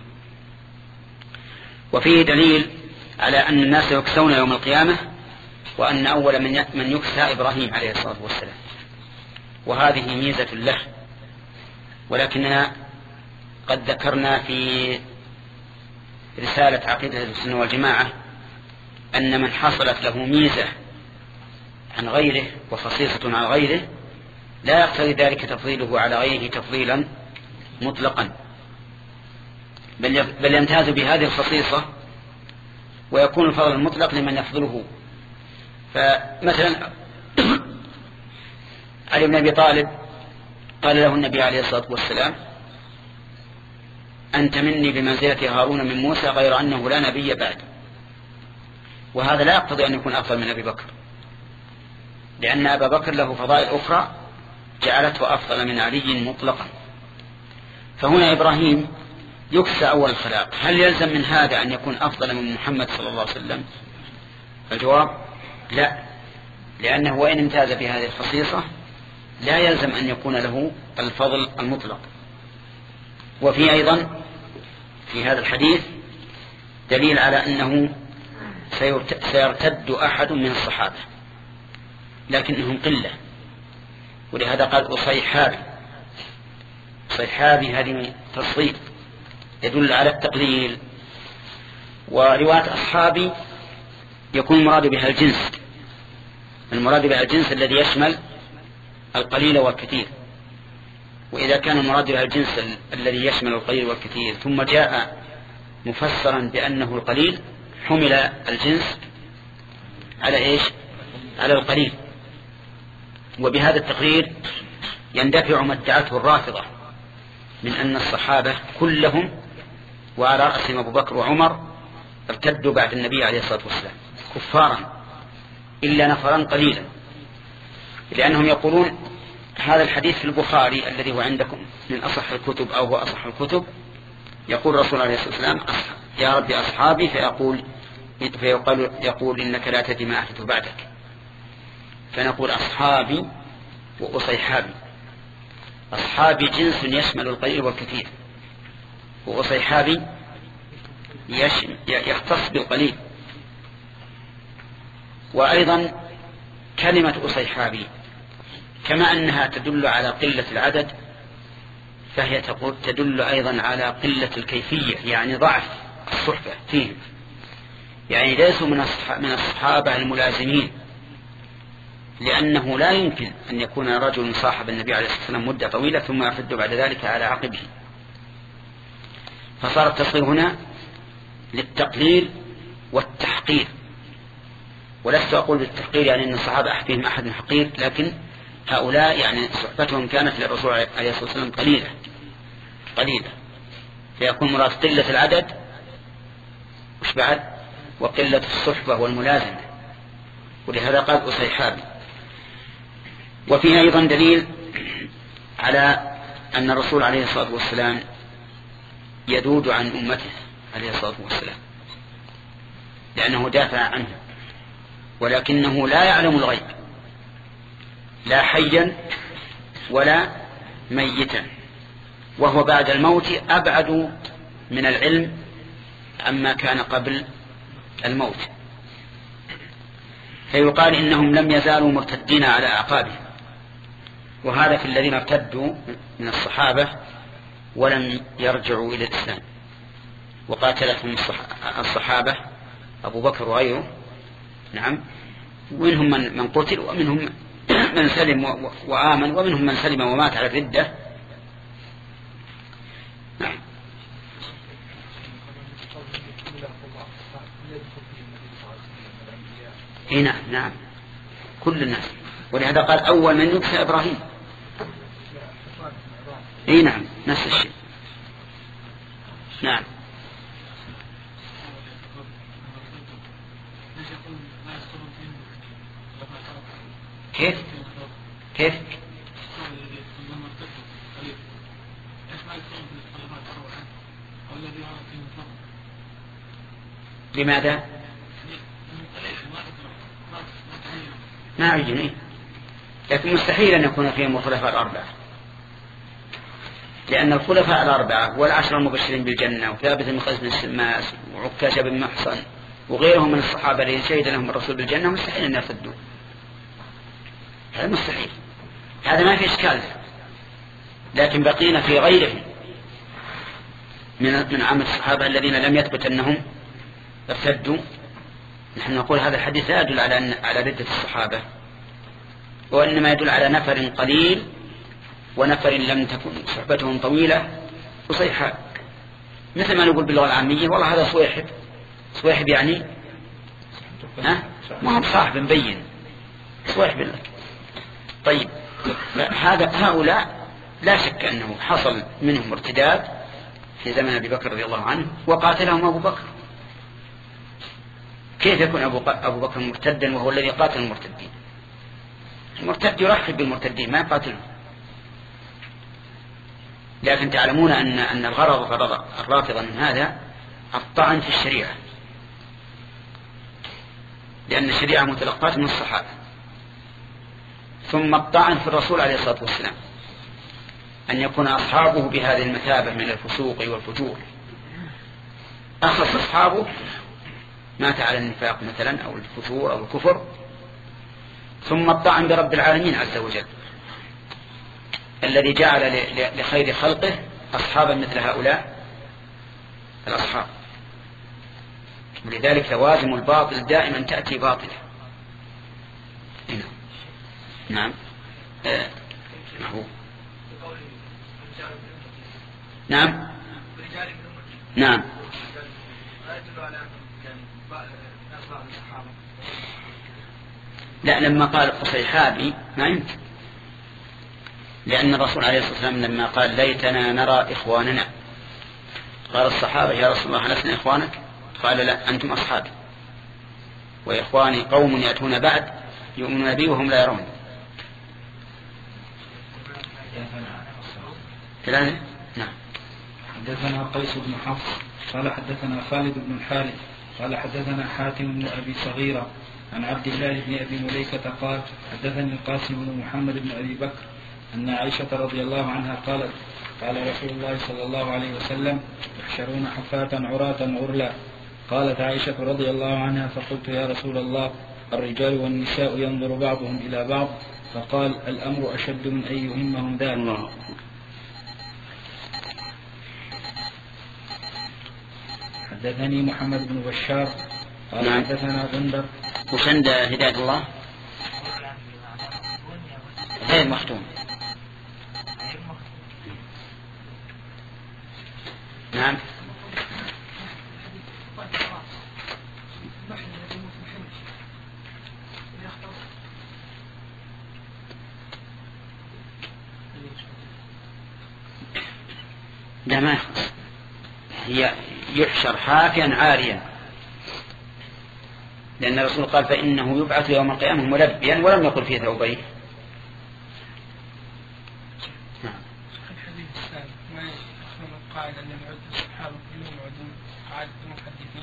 وفيه دليل على أن الناس يكسون يوم القيامة وأن أول من يكسى إبراهيم عليه الصلاة والسلام وهذه ميزة له. ولكننا قد ذكرنا في رسالة عقيدة السنة والجماعة أن من حصلت له ميزة عن غيره وخصيصة عن غيره لا يقتضي ذلك تفضيله على غيره تفضيلا مطلقا بل بل يمتاز بهذه الخصيصة ويكون الفضل المطلق لمن يفضله. فمثلا علي بن أبي طالب قال له النبي عليه الصلاة والسلام أنت مني بمنزلة هارون من موسى غير أنه لا نبي بعد. وهذا لا يقتضي أن يكون أفضل من أبي بكر لأن أبا بكر له فضائل أخرى جعلته أفضل من علي مطلقا. فهنا إبراهيم يكسى أول الخلاق هل يلزم من هذا أن يكون أفضل من محمد صلى الله عليه وسلم؟ الجواب لا لأنه وإن امتاز بهذه الخصيصة لا يلزم أن يكون له الفضل المطلق. وفي أيضا في هذا الحديث دليل على أنه سيرتد أحد من الصحابة لكنهم قلة ولهذا قال أصيحابي. أصيحابي هذه تصريف يدل على التقليل. ورواية أصحابي يكون المراد بها الجنس المراد بها الجنس الذي يشمل القليل والكثير. وإذا كان المراد بها الجنس الذي يشمل القليل والكثير ثم جاء مفسرا بأنه القليل حمل الجنس على إيش؟ على القليل. وبهذا التقرير يندفع ما ادعته الرافضة من أن الصحابة كلهم وعلى رأسهم أبو بكر وعمر ارتدوا بعد النبي عليه الصلاة والسلام كفارا إلا نفرا قليلا لأنهم يقولون هذا الحديث في البخاري الذي هو عندكم من أصح الكتب أو هو أصح الكتب يقول الرسول عليه الصلاة والسلام يا رب أصحابي فيقول فيقول يقول إنك لا تدري ما أحدث بعدك فنقول أصحابي وأصيحابي. أصحابي جنس يشمل القليل والكثير وأصيحابي يختص بالقليل. وأيضا كلمة أصيحابي كما أنها تدل على قلة العدد فهي تدل أيضا على قلة الكيفية، يعني ضعف الصحبة فيهم، يعني ليسوا من الصحابة الملازمين، لأنه لا يمكن أن يكون رجل صاحب النبي عليه الصلاة والسلام مدة طويلة ثم يرتد بعد ذلك على عقبه. فصار التصغير هنا للتقليل والتحقير، ولست أقول بالتحقير يعني أن الصحابة فيهم أحد حقير، لكن هؤلاء يعني صحبتهم كانت للرسول عليه الصلاة والسلام قليلة قليلة، فيكون مراد قلة العدد وش بعد وقلة الصحبة والملازمة، ولهذا قال أصيحابي. وفيه أيضا دليل على أن الرسول عليه الصلاة والسلام يذود عن أمته عليه الصلاة والسلام لأنه دافع عنه، ولكنه لا يعلم الغيب لا حيا ولا ميتا، وهو بعد الموت أبعد من العلم عما كان قبل الموت، فيقال إنهم لم يزالوا مرتدين على أعقابهم، وهذا في الذين ارتدوا من الصحابة ولم يرجعوا إلى الإسلام، وقاتلهم الصحابة أبو بكر وغيره، نعم، ومنهم من قتل ومنهم من سلم وآمن ومنهم من سلم ومات على الردة. نعم. إيه نعم نعم كل الناس، ولهذا قال أول من يكسى إبراهيم. إيه نعم نفس الشيء. نعم. كيف كيف لماذا ما عجني، لكن مستحيل أن يكون فيهم الخلفاء الأربعة، لأن الخلفاء الأربعة والعشر المبشرين بالجنة وثابت بن قيس بن السماس وعكاشة بن محصن وغيرهم من الصحابة الذين شهد لهم الرسول بالجنة مستحيل أن يرتدوا، هذا مستحيل، هذا ما في إشكال. لكن بقينا في غيرهم من من عامة الصحابة الذين لم يثبت أنهم ارتدوا. نحن نقول هذا الحديث لا يدل على أن على ردة الصحابة، وإنما يدل على نفر قليل ونفر لم تكن صحبتهم طويلة وصيحة، مثل ما نقول باللغة العامية والله هذا صويحب. صويحب يعني ها ما هو صاحب مبين صويحب لك. طيب هذا هؤلاء لا شك أنه حصل منهم ارتداد في زمن أبي بكر رضي الله عنه وقاتلهم أبو بكر. كيف يكون أبو, أبو بكر مرتدا وهو الذي قاتل المرتدين؟ المرتد يرحب بالمرتدين ما يقاتلهم. لكن تعلمون أن أن الغرض غرض الرافضة من هذا الطعن في الشريعة، لأن الشريعة متلقاة من الصحابة، ثم الطعن في الرسول عليه الصلاة والسلام أن يكون أصحابه بهذه المثابة من الفسوق والفجور، أخص أصحابه مات على النفاق مثلا أو الفجور أو الكفر، ثم الطعن برب العالمين عز وجل الذي جعل لخير خلقه أصحابا مثل هؤلاء الأصحاب. ولذلك لوازم الباطل دائما تأتي باطلة. نعم آه. نعم نعم لا، لما قال أصيحابي ما يمكن، لأن الرسول عليه الصلاة والسلام لما قال ليتنا نرى إخواننا قال الصحابة يا رسول الله لسنا إخوانك؟ قال لا أنتم أصحابي، وإخواني قوم يأتون بعد يؤمنون بي وهم لا يرون. ثلاثة. نعم. حدثنا قيس بن حفص قال حدثنا خالد بن الحارث قال حدثنا حاتم بن أبي صغيرة عن عبد الله بن أبي مليكة قال حدثني القاسم بن محمد بن أبي بكر أن عائشة رضي الله عنها قالت قال رسول الله صلى الله عليه وسلم يحشرون حفاة عراة غرلا. قالت عائشة رضي الله عنها فقلت يا رسول الله الرجال والنساء ينظر بعضهم إلى بعض؟ فقال الأمر أشد من أن يهمهم ذلك. حدثني محمد بن بشار قال نعم. حدثنا غندر. وش عند هداية الله؟ غير مختوم. نعم. لا ما يخص، هي يحشر حافيا عاريا، لأن الرسول قال فإنه يبعث يوم القيامة ملبيا ولم يقل فيه ثوبيه. الحديث السابق ما يخلون القاعدة أن يعد الصحابة كلهم يعدون قاعدة المحدثين.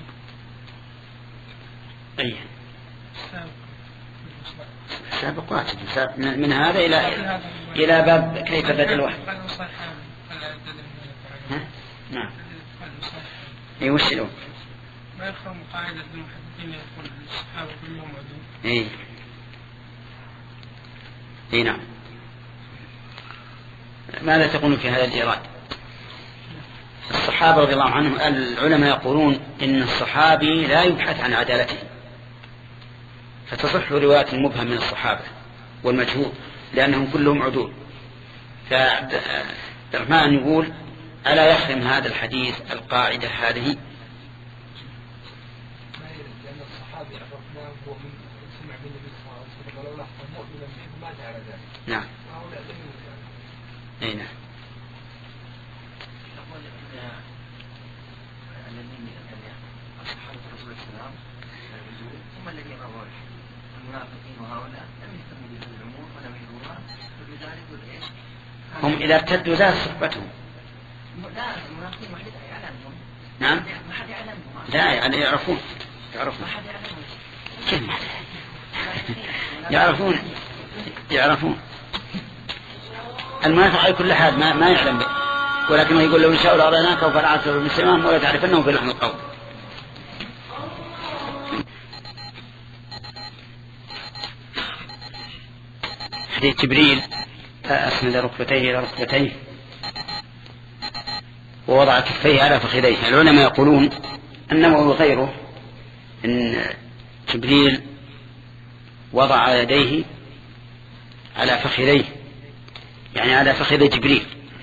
أي السابق السابق واجب من هذا إلى إلى باب كيف بدأ الوحي. نعم. اي وش له؟ ما يخلون قاعدة المحدثين يقول الصحابة كلهم يعدون. اي اي نعم. ماذا تقول في هذا الإيراد؟ الصحابة رضي الله عنهم العلماء يقولون إن الصحابي لا يبحث عن عدالته، فتصح رواية المبهم من الصحابة والمجهول لأنهم كلهم عدول. فعبد الرحمن يقول ألا يخرم هذا الحديث القاعدة هذه؟ لأن الصحابي عرفناه هو من سمع من النبي صلى الله عليه وسلم ولو لحظة مؤمنا به ما جعل ذلك. نعم. وهؤلاء لم يكن. أي نعم. الذين أصحاب الرسول السلام هم الذين رووا المنافقين وهؤلاء لم يهتموا بهذه الأمور ولم يروها فلذلك هم إذا ارتدوا زاد صحبتهم. لا المنافقين ما حد يعلمهم. نعم. ما حد يعلمهم. لا يعني يعرفون يعرفون. ما حد يعلمهم. كيف ما يعرفون يعرفون المنافق على كل حال ما ما يعلم به، ولكنه يقول لو إن شاء الله أريناك وفرعته بالمسلمان ولا تعرفنه في لحم القول. حديث جبريل أسند ركبتيه إلى ركبتيه ووضع كفيه على فخذيه. العلماء يقولون النووي وغيره إن جبريل وضع يديه على فخذيه، يعني على فخذ جبريل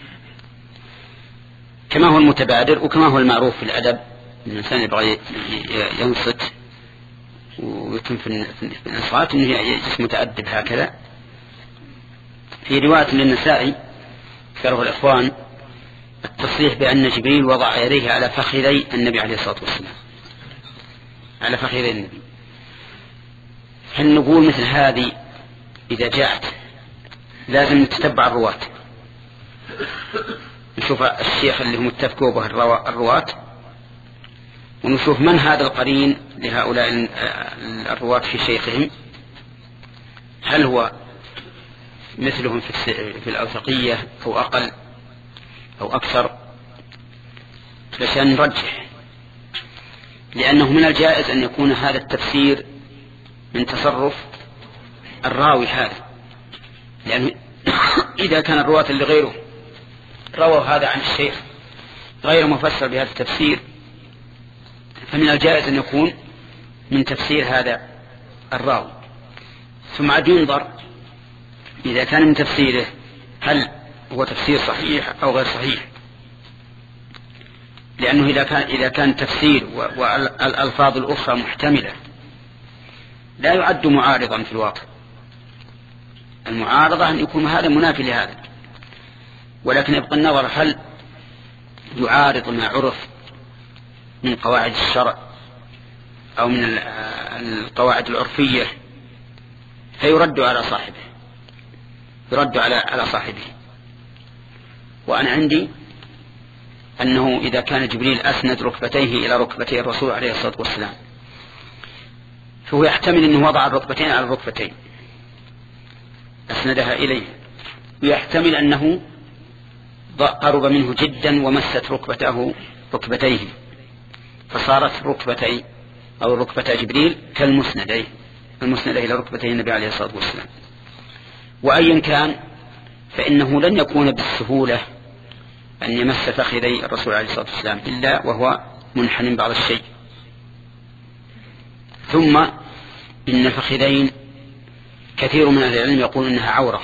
كما هو المتبادر وكما هو المعروف في الأدب. الإنسان يبغى ينصت ويتم في الإنصات إنه يجلس متأدب هكذا. في رواية للنسائي ذكره الإخوان التصريح بأن جبريل وضع يديه على فخذي النبي عليه الصلاة والسلام، على فخذي النبي. هل نقول مثل هذه إذا جاءت لازم نتتبع الرواة، نشوف الشيخ اللي هم اتفقوا به الرواة ونشوف من هذا القرين لهؤلاء الرواة في شيخهم، هل هو مثلهم في الأوثقية أو أقل أو أكثر، عشان نرجح. لأنه من الجائز أن يكون هذا التفسير من تصرف الراوي هذا، لأنه إذا كان الرواة اللي غيره رووا هذا عن الشيخ غير مفسر بهذا التفسير فمن الجائز أن يكون من تفسير هذا الراوي. ثم عاد ينظر إذا كان من تفسيره هل هو تفسير صحيح أو غير صحيح، لأنه إذا كان إذا كان تفسير والألفاظ الأخرى محتملة لا يعد معارضا في الواقع. المعارضة أن يكون هذا منافي لهذا، ولكن يبقى النظر هل يعارض ما عرف من قواعد الشرع أو من القواعد العرفية فيرد على صاحبه يرد على على صاحبه. وأنا عندي أنه إذا كان جبريل أسند ركبتيه إلى ركبتي الرسول عليه الصلاة والسلام فهو يحتمل أنه وضع الركبتين على الركبتين أسندها إليه، ويحتمل أنه قرب منه جدا ومست ركبته ركبتيه فصارت ركبتي أو ركبة جبريل كالمسندين المسندين إلى ركبتي النبي عليه الصلاة والسلام. وأيا كان فإنه لن يكون بالسهولة أن يمس فخذي الرسول عليه الصلاة والسلام إلا وهو منحن بعض الشيء. ثم إن الفخذين كثير من أهل العلم يقول إنها عورة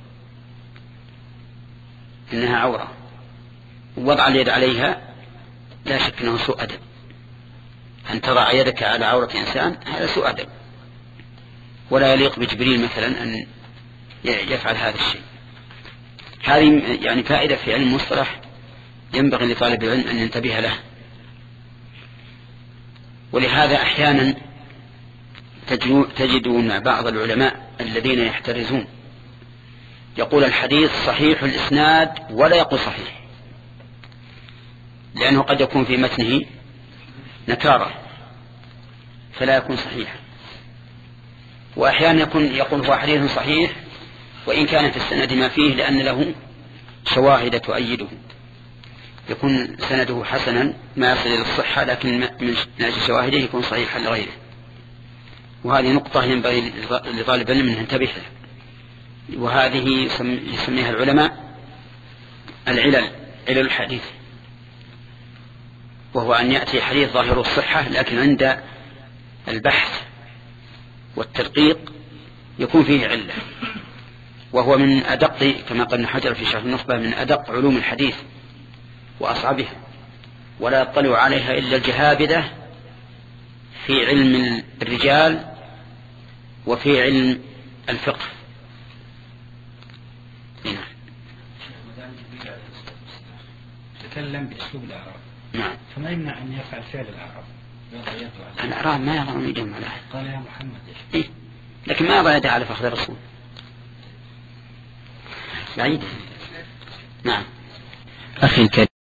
إنها عورة ووضع اليد عليها لا شك أنه سوء أدب. أن تضع يدك على عورة إنسان هذا سوء أدب، ولا يليق بجبريل مثلا أن يفعل هذا الشيء. هذه يعني فائدة في علم المصطلح ينبغي لطالب العلم أن ينتبه له. ولهذا أحيانا تجدون بعض العلماء الذين يحترزون يقول الحديث صحيح الإسناد ولا يقول صحيح، لأنه قد يكون في متنه نكارة فلا يكون صحيحا. وأحيانا يكون يقول هو حديث صحيح وإن كان في السند ما فيه لأن له شواهد تؤيده، يكون سنده حسنا ما يصل إلى الصحة لكن من أجل شواهده يكون صحيحا لغيره. وهذه نقطة ينبغي لطالب العلم أن ينتبه لها، وهذه يسميها العلماء العلل علل الحديث، وهو أن يأتي حديث ظاهر الصحة لكن عند البحث والتدقيق يكون فيه علة، وهو من أدق كما قال ابن حجر في شرح النخبة من أدق علوم الحديث وأصعبها، ولا يطلع عليها إلا الجهابذة في علم الرجال وفي علم الفقه. هنا تكلم بأسلوب الأعراب. نعم. فما يمنع أن يفعل فعل الأعراب؟ الأعراب ما يرون يجمع له. قال يا محمد إيه؟ لكن ما يرى يدعى على فخذ الرسول بعيد. نعم. أخي الكريم